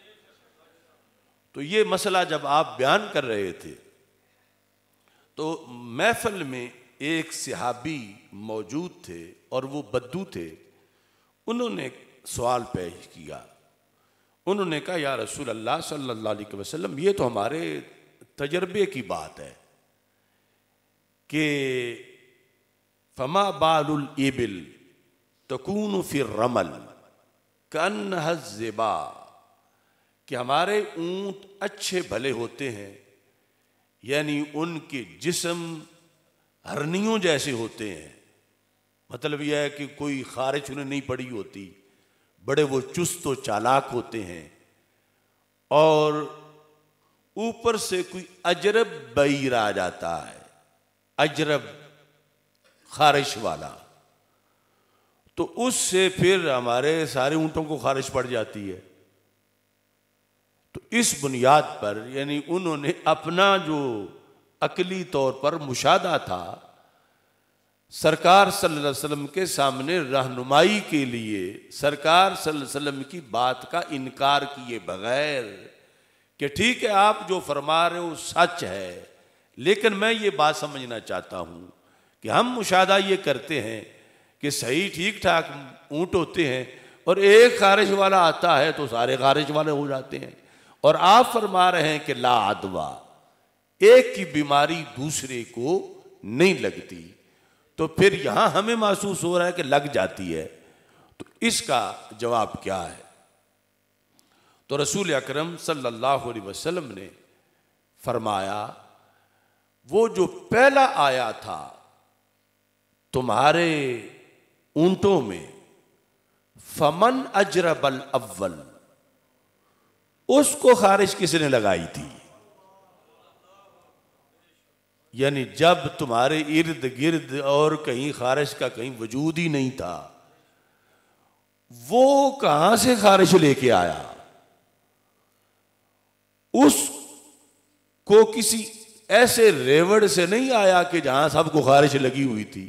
तो ये मसला जब आप बयान कर रहे थे तो महफिल में एक सहाबी मौजूद थे और वो बद्दू थे। उन्होंने सवाल पेश किया, उन्होंने कहा या रसूल अल्लाह सल्लल्लाहु अलैहि वसल्लम, ये तो हमारे तजर्बे की बात है कि फमा बालुल इबिल तकून फिर रमल कन्नहा ज़िबा, कि हमारे ऊंट अच्छे भले होते हैं, यानी उनके जिस्म हरनियों जैसे होते हैं। मतलब यह है कि कोई खारिश उन्हें नहीं पड़ी होती, बड़े वो चुस्त व चालाक होते हैं, और ऊपर से कोई अजरब बईर आ जाता है, अजरब खारिश वाला, तो उससे फिर हमारे सारे ऊँटों को खारिश पड़ जाती है। तो इस बुनियाद पर यानी उन्होंने अपना जो अकली तौर पर मुशादा था सरकार सल्लल्लाहु अलैहि वसल्लम के सामने रहनुमाई के लिए सरकार सल्लल्लाहु अलैहि वसल्लम की बात का इनकार किए बगैर कि ठीक है आप जो फरमा रहे हो सच है, लेकिन मैं ये बात समझना चाहता हूँ कि हम मुशादा ये करते हैं कि सही ठीक ठाक ऊँट होते हैं और एक खारिश वाला आता है तो सारे खारिश वाले हो जाते हैं, और आप फरमा रहे हैं कि ला अदवा, एक की बीमारी दूसरे को नहीं लगती। तो फिर यहां हमें महसूस हो रहा है कि लग जाती है, तो इसका जवाब क्या है? तो रसूल अकरम सल्लल्लाहु अलैहि वसल्लम ने फरमाया, वो जो पहला आया था तुम्हारे ऊंटों में, फमन अजरबल अव्वल, उसको खारिश किसने लगाई थी? यानी जब तुम्हारे इर्द गिर्द और कहीं खारिश का कहीं वजूद ही नहीं था, वो कहां से खारिश लेके आया? उसको किसी ऐसे रेवड़ से नहीं आया कि जहां सबको खारिश लगी हुई थी।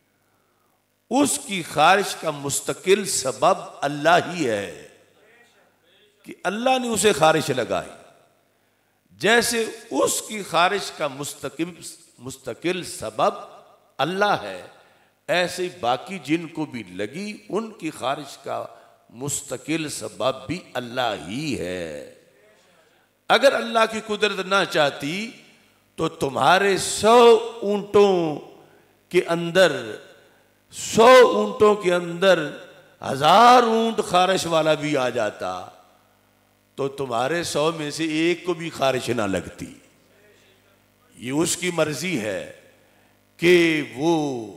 उसकी खारिश का मुस्तकिल सबब अल्लाह ही है कि अल्लाह ने उसे खारिश लगाई। जैसे उसकी खारिश का मुस्तकिल सबब अल्लाह है, ऐसे ही बाकी जिनको भी लगी उनकी खारिश का मुस्तकिल सबब भी अल्लाह ही है। अगर अल्लाह की कुदरत ना चाहती तो तुम्हारे 100 ऊंटों के अंदर 1000 ऊंट खारिश वाला भी आ जाता, तो तुम्हारे 100 में से एक को भी खारिश ना लगती। ये उसकी मर्जी है कि वो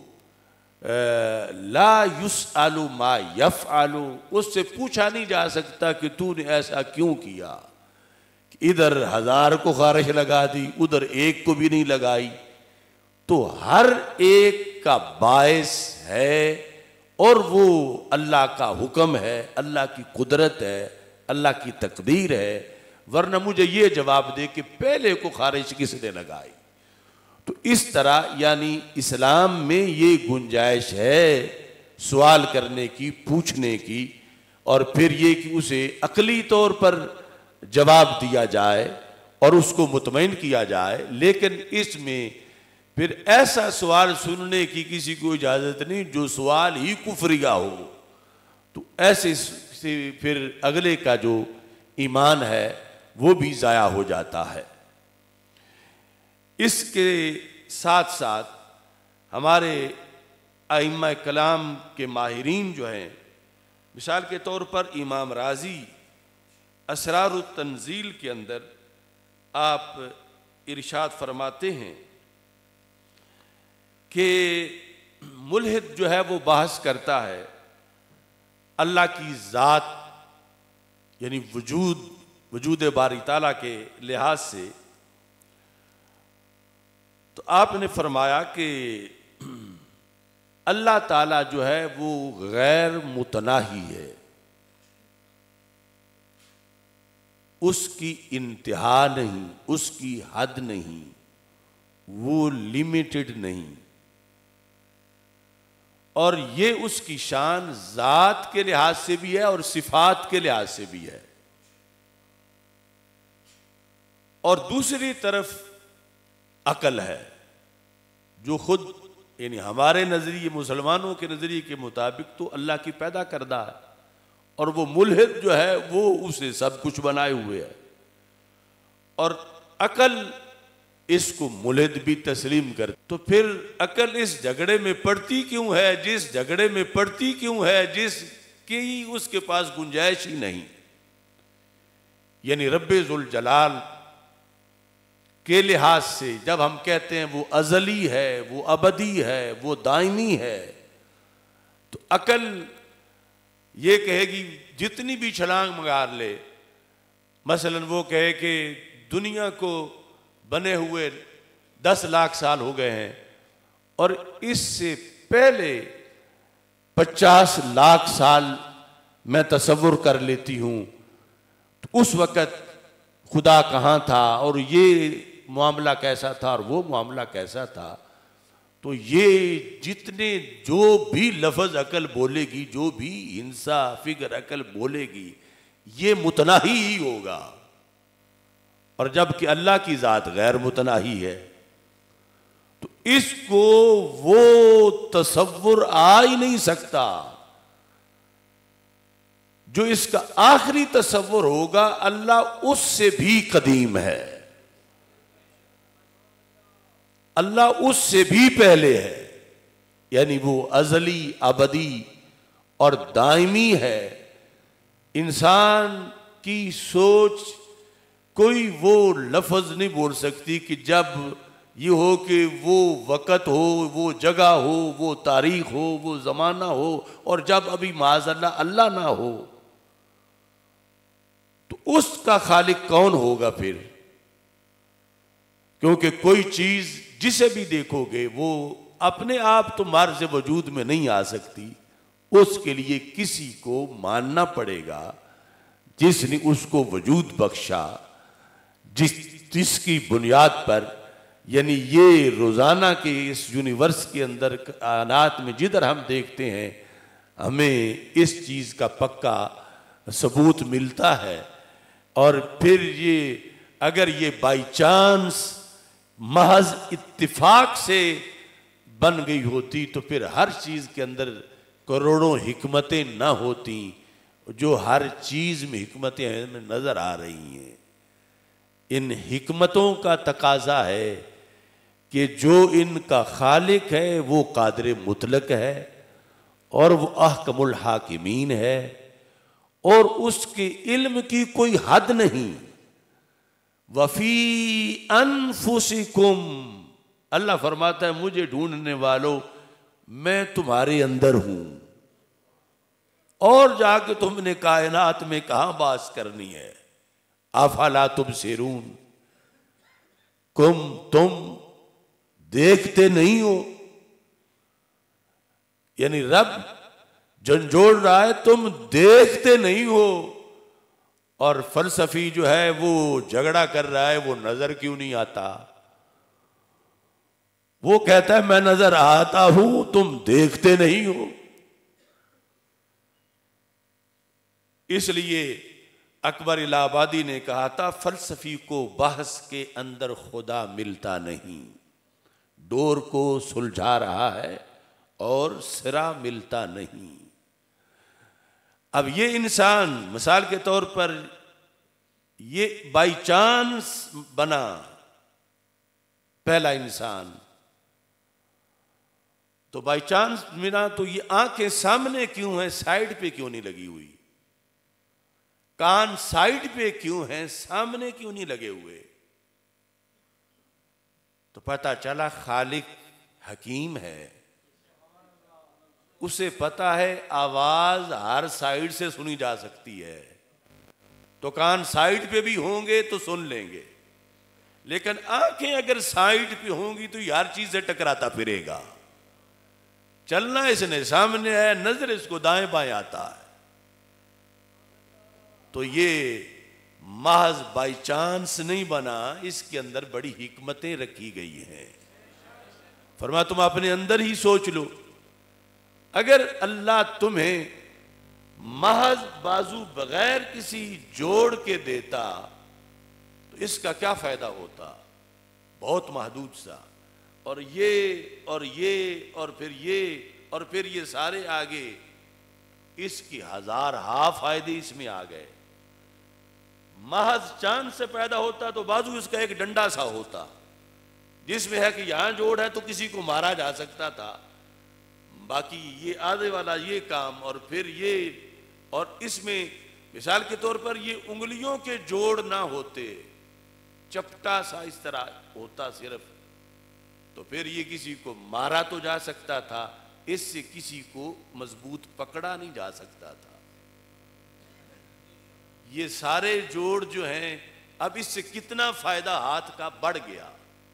ला युसअलु मा यफ़अलु, उससे पूछा नहीं जा सकता कि तूने ऐसा क्यों किया। इधर 1000 को खारिश लगा दी, उधर एक को भी नहीं लगाई। तो हर एक का बायस है और वो अल्लाह का हुक्म है, अल्लाह की कुदरत है, अल्लाह की तकदीर है। वरना मुझे ये जवाब दे कि पहले को खारिश किसने लगाई। तो इस तरह यानी इस्लाम में ये गुंजाइश है सवाल करने की, पूछने की, और फिर ये कि उसे अकली तौर पर जवाब दिया जाए और उसको मुतमईन किया जाए। लेकिन इसमें फिर ऐसा सवाल सुनने की किसी को इजाजत नहीं जो सवाल ही कुफरिया हो। तो ऐसे से फिर अगले का जो ईमान है वो भी ज़ाया हो जाता है। इसके साथ साथ हमारे आइम्मा कलाम के माहिरीन जो हैं, मिसाल के तौर पर इमाम राजी असरारुत तंजील के अंदर आप इरशाद फरमाते हैं कि मुल्हिद जो है वो बहस करता है अल्लाह की ज़ात यानी वजूद बारी ताला के लिहाज से। तो आपने फरमाया कि अल्लाह ताला जो है वो गैर मुतनाही है, उसकी इंतहा नहीं, उसकी हद नहीं, वो लिमिटेड नहीं, और ये उसकी शान ज़ात के लिहाज से भी है और सिफात के लिहाज से भी है। और दूसरी तरफ अकल है जो खुद यानी हमारे नजरिए, मुसलमानों के नजरिए के मुताबिक तो अल्लाह की पैदा करदा है, और वो मुल्हिद जो है वो उसे सब कुछ बनाए हुए है। और अकल इसको मुल्हिद भी तस्लीम कर। तो फिर अकल इस झगड़े में पड़ती क्यों है? जिस झगड़े में पड़ती क्यों है जिसकी उसके पास गुंजाइश ही नहीं। यानी रब्बे जुल जलाल के लिहाज से जब हम कहते हैं वो अजली है, वो अबदी है, वो दायमी है, तो अकल ये कहेगी जितनी भी छलांग मार ले, मसलन वो कहे कि दुनिया को बने हुए 10 लाख साल हो गए हैं और इससे पहले 50 लाख साल मैं तसव्वुर कर लेती हूं, तो उस वक़्त खुदा कहाँ था और ये मामला कैसा था और वो मामला कैसा था। तो ये जितने जो भी लफ्ज़ अकल बोलेगी, जो भी हिंसा फिगर अकल बोलेगी, ये मुतनाही ही होगा। और जबकि अल्लाह की ज़ात गैर मुतनाही है, तो इसको वो तसव्वुर आ ही नहीं सकता। जो इसका आखिरी तसव्वुर होगा अल्लाह उससे भी कदीम है, अल्लाह उससे भी पहले है, यानी वो अजली अबदी और दायमी है। इंसान की सोच कोई वो लफ्ज नहीं बोल सकती कि जब ये हो कि वो वक़्त हो, वो जगह हो, वो तारीख हो, वो ज़माना हो, और जब अभी माज़अल्लाह अल्लाह ना हो तो उसका खालिक कौन होगा फिर? क्योंकि कोई चीज़ जिसे भी देखोगे वो अपने आप तो मार्ज़ वजूद में नहीं आ सकती, उसके लिए किसी को मानना पड़ेगा जिसने उसको वजूद बख्शा, जिसकी बुनियाद पर, यानी ये रोज़ाना के इस यूनिवर्स के अंदर कायनात में जिधर हम देखते हैं हमें इस चीज़ का पक्का सबूत मिलता है। और फिर ये अगर ये बाई चांस महज इत्तिफाक से बन गई होती तो फिर हर चीज़ के अंदर करोड़ों हिकमतें ना होती, जो हर चीज़ में हिकमतें हमें नज़र आ रही हैं। इन हिकमतों का तकाजा है कि जो इनका खालिक है वो कादिर मुतलक है और वो अहकमुल हाकिमीन है और उसके इल्म की कोई हद नहीं। वफ़ी अनफुसिकुम, अल्लाह फरमाता है मुझे ढूंढने वालों मैं तुम्हारे अंदर हूं, और जाके तुमने कायनात में कहां बास करनी है। अफला तुबसिरून, तुम देखते नहीं हो, यानी रब झंझोड़ रहा है तुम देखते नहीं हो। और फलसफी जो है वो झगड़ा कर रहा है वो नजर क्यों नहीं आता। वो कहता है मैं नजर आता हूं तुम देखते नहीं हो। इसलिए अकबर इलाहाबादी ने कहा था फलसफी को बहस के अंदर खुदा मिलता नहीं, डोर को सुलझा रहा है और सिरा मिलता नहीं। अब ये इंसान मिसाल के तौर पर ये बाई चांस बना पहला इंसान, तो बाई चांस मिला तो ये आंखें सामने क्यों है, साइड पे क्यों नहीं लगी हुई? कान साइड पे क्यों हैं, सामने क्यों नहीं लगे हुए? तो पता चला खालिक हकीम है, उसे पता है आवाज हर साइड से सुनी जा सकती है, तो कान साइड पे भी होंगे तो सुन लेंगे, लेकिन आंखें अगर साइड पे होंगी तो ये हर चीज से टकराता फिरेगा। चलना इसने सामने है, नजर इसको दाएं बाएं आता है। तो ये महज बाई चांस नहीं बना, इसके अंदर बड़ी हिकमतें रखी गई हैं। फरमा तुम अपने अंदर ही सोच लो, अगर अल्लाह तुम्हें महज बाजू बगैर किसी जोड़ के देता तो इसका क्या फायदा होता? बहुत महदूद सा, और ये और ये और फिर ये और फिर ये सारे आगे, इसकी हजार फायदे इसमें आ गए। महज चांद से पैदा होता तो बाजू इसका एक डंडा सा होता, जिसमें है कि यहां जोड़ है तो किसी को मारा जा सकता था, बाकी ये आधे वाला ये काम और फिर ये, और इसमें मिसाल के तौर पर ये उंगलियों के जोड़ ना होते, चपटा सा इस तरह होता सिर्फ, तो फिर ये किसी को मारा तो जा सकता था, इससे किसी को मजबूत पकड़ा नहीं जा सकता था। ये सारे जोड़ जो हैं, अब इससे कितना फायदा हाथ का बढ़ गया।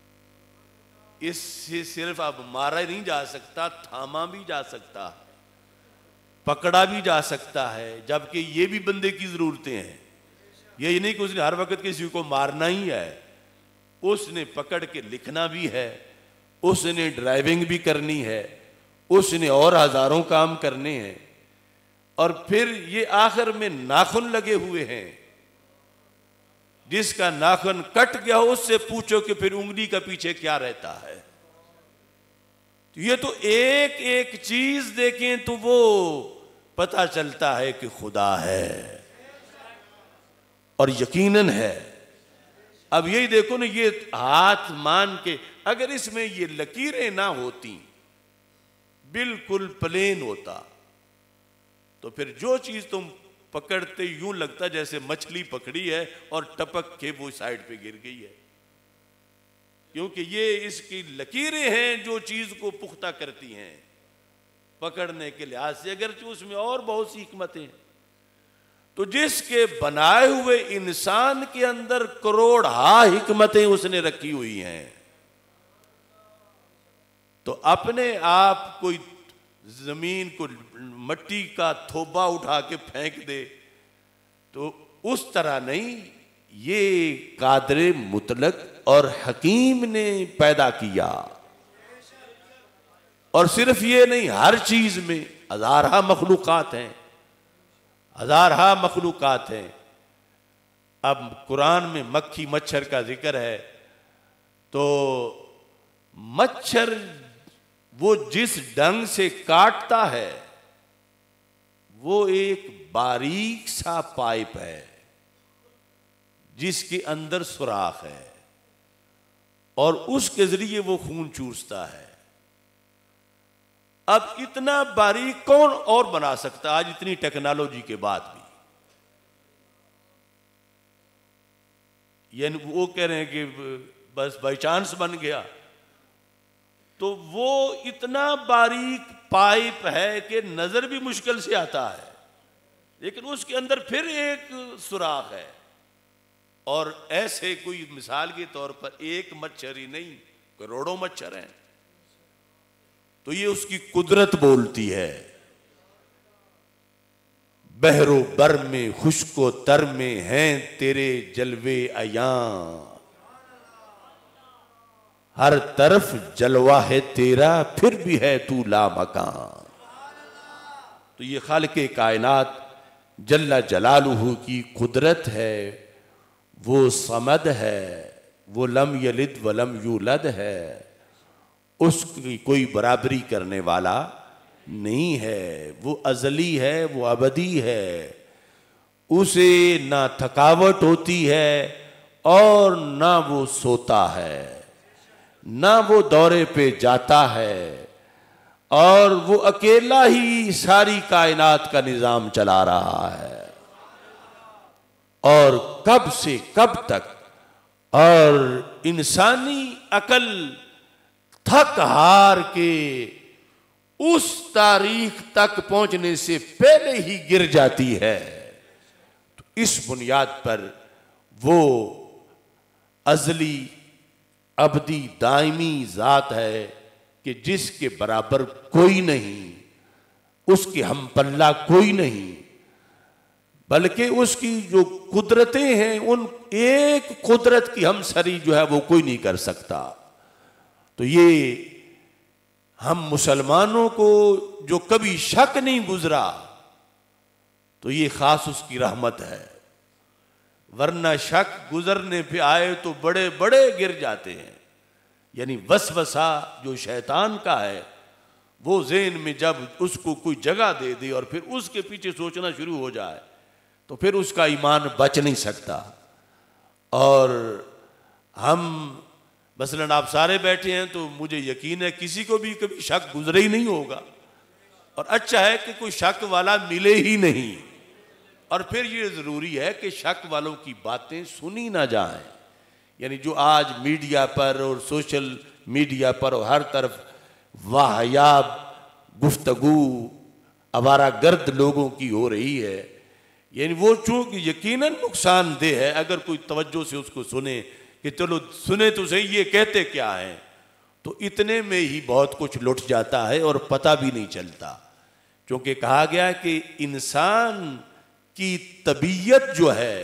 इससे सिर्फ अब मारा नहीं जा सकता, थामा भी जा सकता है, पकड़ा भी जा सकता है, जबकि ये भी बंदे की जरूरतें हैं। ये नहीं कि उसने हर वक्त किसी को मारना ही है, उसने पकड़ के लिखना भी है, उसने ड्राइविंग भी करनी है, उसने और हजारों काम करने हैं। और फिर ये आखिर में नाखून लगे हुए हैं, जिसका नाखून कट गया हो उससे पूछो कि फिर उंगली का पीछे क्या रहता है। तो ये तो एक एक चीज देखें तो वो पता चलता है कि खुदा है और यकीनन है। अब यही देखो ना, ये हाथ मान के अगर इसमें ये लकीरें ना होती, बिल्कुल प्लेन होता, तो फिर जो चीज तुम पकड़ते यूं लगता जैसे मछली पकड़ी है और टपक के वो साइड पे गिर गई है, क्योंकि ये इसकी लकीरें हैं जो चीज को पुख्ता करती हैं पकड़ने के लिहाज से, अगर उसमें और बहुत सी हिकमतें हैं। तो जिसके बनाए हुए इंसान के अंदर करोड़ हिकमतें उसने रखी हुई हैं, तो अपने आप कोई जमीन को मट्टी का थोबा उठा के फेंक दे तो उस तरह नहीं, ये कादरे मुतलक और हकीम ने पैदा किया। और सिर्फ ये नहीं, हर चीज में हजारा मखलूकात हैं, हजारा मखलूकात हैं। अब कुरान में मक्खी मच्छर का जिक्र है, तो मच्छर वो जिस ढंग से काटता है वो एक बारीक सा पाइप है जिसके अंदर सुराख है और उसके जरिए वो खून चूसता है। अब इतना बारीक कौन और बना सकता आज इतनी टेक्नोलॉजी के बाद भी? यानी वो कह रहे हैं कि बस बाई चांस बन गया, तो वो इतना बारीक पाइप है कि नजर भी मुश्किल से आता है, लेकिन उसके अंदर फिर एक सुराख है। और ऐसे कोई मिसाल के तौर पर एक मच्छर ही नहीं, करोड़ों मच्छर हैं। तो ये उसकी कुदरत बोलती है। बहरो बर में खुशको तर में हैं तेरे जलवे अयां, हर तरफ जलवा है तेरा फिर भी है तू लामकान। तो ये खालिक़े कायनात जल्ला जलालुहु की कुदरत है, वो समद है, वो लम यलिद वलम यूलद है, उसकी कोई बराबरी करने वाला नहीं है। वो अजली है, वो अबदी है, उसे ना थकावट होती है और ना वो सोता है, ना वो दौरे पे जाता है, और वो अकेला ही सारी कायनात का निजाम चला रहा है। और कब से कब तक, और इंसानी अकल थक हार के उस तारीख तक पहुंचने से पहले ही गिर जाती है। तो इस बुनियाद पर वो अजली अबदी दायमी जात है कि जिसके बराबर कोई नहीं, उसके हम पल्ला कोई नहीं, बल्कि उसकी जो कुदरतें हैं उन एक कुदरत की हम सरी जो है वो कोई नहीं कर सकता। तो ये हम मुसलमानों को जो कभी शक नहीं गुजरा, तो ये खास उसकी रहमत है, वरना शक गुजरने पे आए तो बड़े बड़े गिर जाते हैं। यानी वसवसा जो शैतान का है, वो ज़हन में जब उसको कोई जगह दे दे और फिर उसके पीछे सोचना शुरू हो जाए तो फिर उसका ईमान बच नहीं सकता। और हम मसलन आप सारे बैठे हैं तो मुझे यकीन है किसी को भी कभी शक गुजरे ही नहीं होगा, और अच्छा है कि कोई शक वाला मिले ही नहीं। और फिर ये ज़रूरी है कि शक वालों की बातें सुनी ना जाएं। यानी जो आज मीडिया पर और सोशल मीडिया पर और हर तरफ वाहयाब गुफ्तगू आवारा गर्द लोगों की हो रही है, यानी वो चूंकि यकीनन नुकसानदेह है, अगर कोई तवज्जो से उसको सुने कि चलो सुने तो सही ये कहते क्या है, तो इतने में ही बहुत कुछ लुट जाता है और पता भी नहीं चलता। क्योंकि कहा गया कि इंसान की तबीयत जो है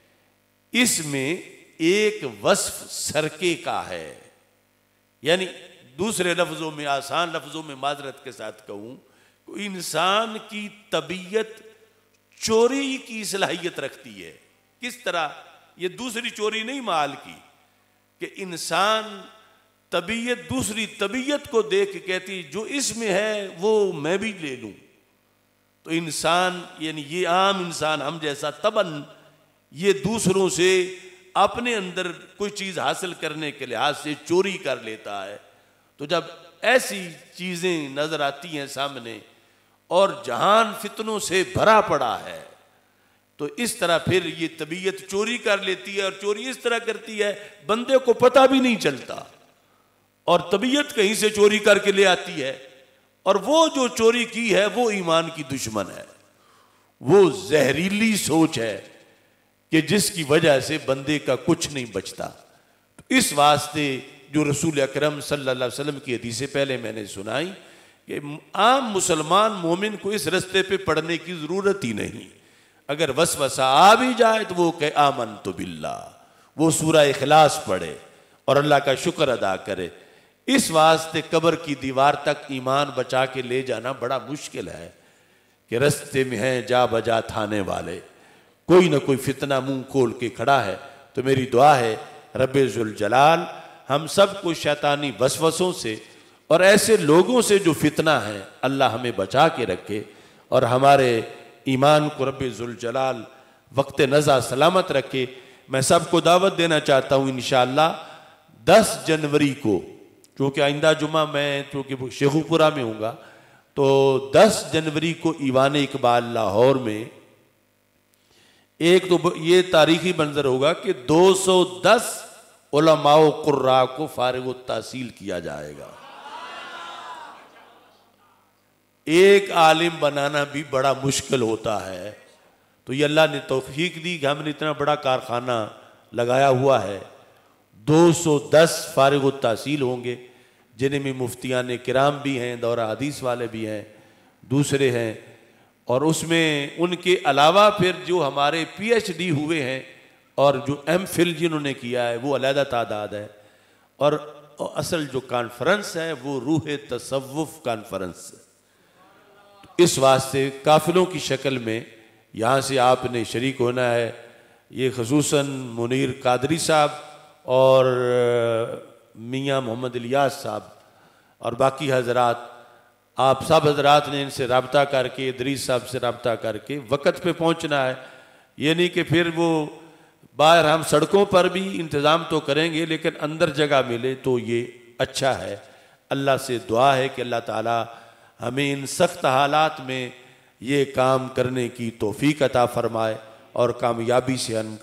इसमें एक वस्फ सरके का है। यानी दूसरे लफ्जों में, आसान लफ्जों में माजरत के साथ कहूं, इंसान की तबीयत चोरी की सलाहियत रखती है। किस तरह? ये दूसरी चोरी नहीं माल की, कि इंसान तबीयत दूसरी तबीयत को देख के कहती जो इसमें है वो मैं भी ले लूं। तो तो इंसान यानी ये आम इंसान हम जैसा तबन ये दूसरों से अपने अंदर कोई चीज़ हासिल करने के लिहाज से चोरी कर लेता है। तो जब ऐसी चीज़ें नज़र आती हैं सामने और जहान फितनों से भरा पड़ा है तो इस तरह फिर ये तबीयत चोरी कर लेती है, और चोरी इस तरह करती है बंदे को पता भी नहीं चलता, और तबीयत कहीं से चोरी करके ले आती है, और वो जो चोरी की है वो ईमान की दुश्मन है। वो जहरीली सोच है कि जिसकी वजह से बंदे का कुछ नहीं बचता। तो इस वास्ते जो रसूल अकरम सल्लल्लाहु अलैहि वसल्लम की हदीस से पहले मैंने सुनाई कि आम मुसलमान मोमिन को इस रास्ते पे पढ़ने की ज़रूरत ही नहीं। अगर वसवसा आ भी जाए तो वो कहे आमन तो बिल्लाह, वो सूरह इखलास पढ़े और अल्लाह का शुक्र अदा करे। इस वास्ते कब्र की दीवार तक ईमान बचा के ले जाना बड़ा मुश्किल है कि रास्ते में हैं जा बजा थाने वाले, कोई ना कोई फितना मुंह खोल के खड़ा है। तो मेरी दुआ है रब्बे जुल जलाल हम सब को शैतानी वसवसों से और ऐसे लोगों से जो फितना है अल्लाह हमें बचा के रखे, और हमारे ईमान को रब्बे जुल जलाल वक्त नज़ा सलामत रखे। मैं सबको दावत देना चाहता हूँ इंशाअल्लाह 10 जनवरी को, क्योंकि आइंदा जुमा मैं चूँकि शेखुपुरा में हूँगा, तो 10 जनवरी को ईवान इकबाल लाहौर में एक तो ये तारीखी मंजर होगा कि 210 उलमाओ कुर्रा को फारिग तहसील किया जाएगा। एक आलिम बनाना भी बड़ा मुश्किल होता है, तो ये अल्लाह ने तौफीक दी कि हमने इतना बड़ा कारखाना लगाया हुआ है। 210 फारिग तहसील होंगे, जिनमें मुफ्तियान किराम भी हैं, दौरा हदीस वाले भी हैं, दूसरे हैं, और उसमें उनके अलावा फिर जो हमारे PhD हुए हैं और जो MPhil जिन्होंने किया है वो अलहदा तादाद है। और असल जो कॉन्फ्रेंस है वो रूह तसव्वुफ कॉन्फ्रेंस। इस वास्ते काफिलों की शक्ल में यहाँ से आपने शरीक होना है। ये खसूसन मुनीर कादरी साहब और मियाँ मोहम्मद इलियास साहब और बाकी हजरात, आप सब हजरात ने इनसे रब्ता करके, इदरीस साहब से रब्ता करके वक़्त पे पहुँचना है। ये नहीं कि फिर वो बाहर हम सड़कों पर भी इंतज़ाम तो करेंगे लेकिन अंदर जगह मिले तो ये अच्छा है। अल्लाह से दुआ है कि अल्लाह ताला हमें इन सख्त हालात में ये काम करने की तौफीक अता फरमाए और कामयाबी से हम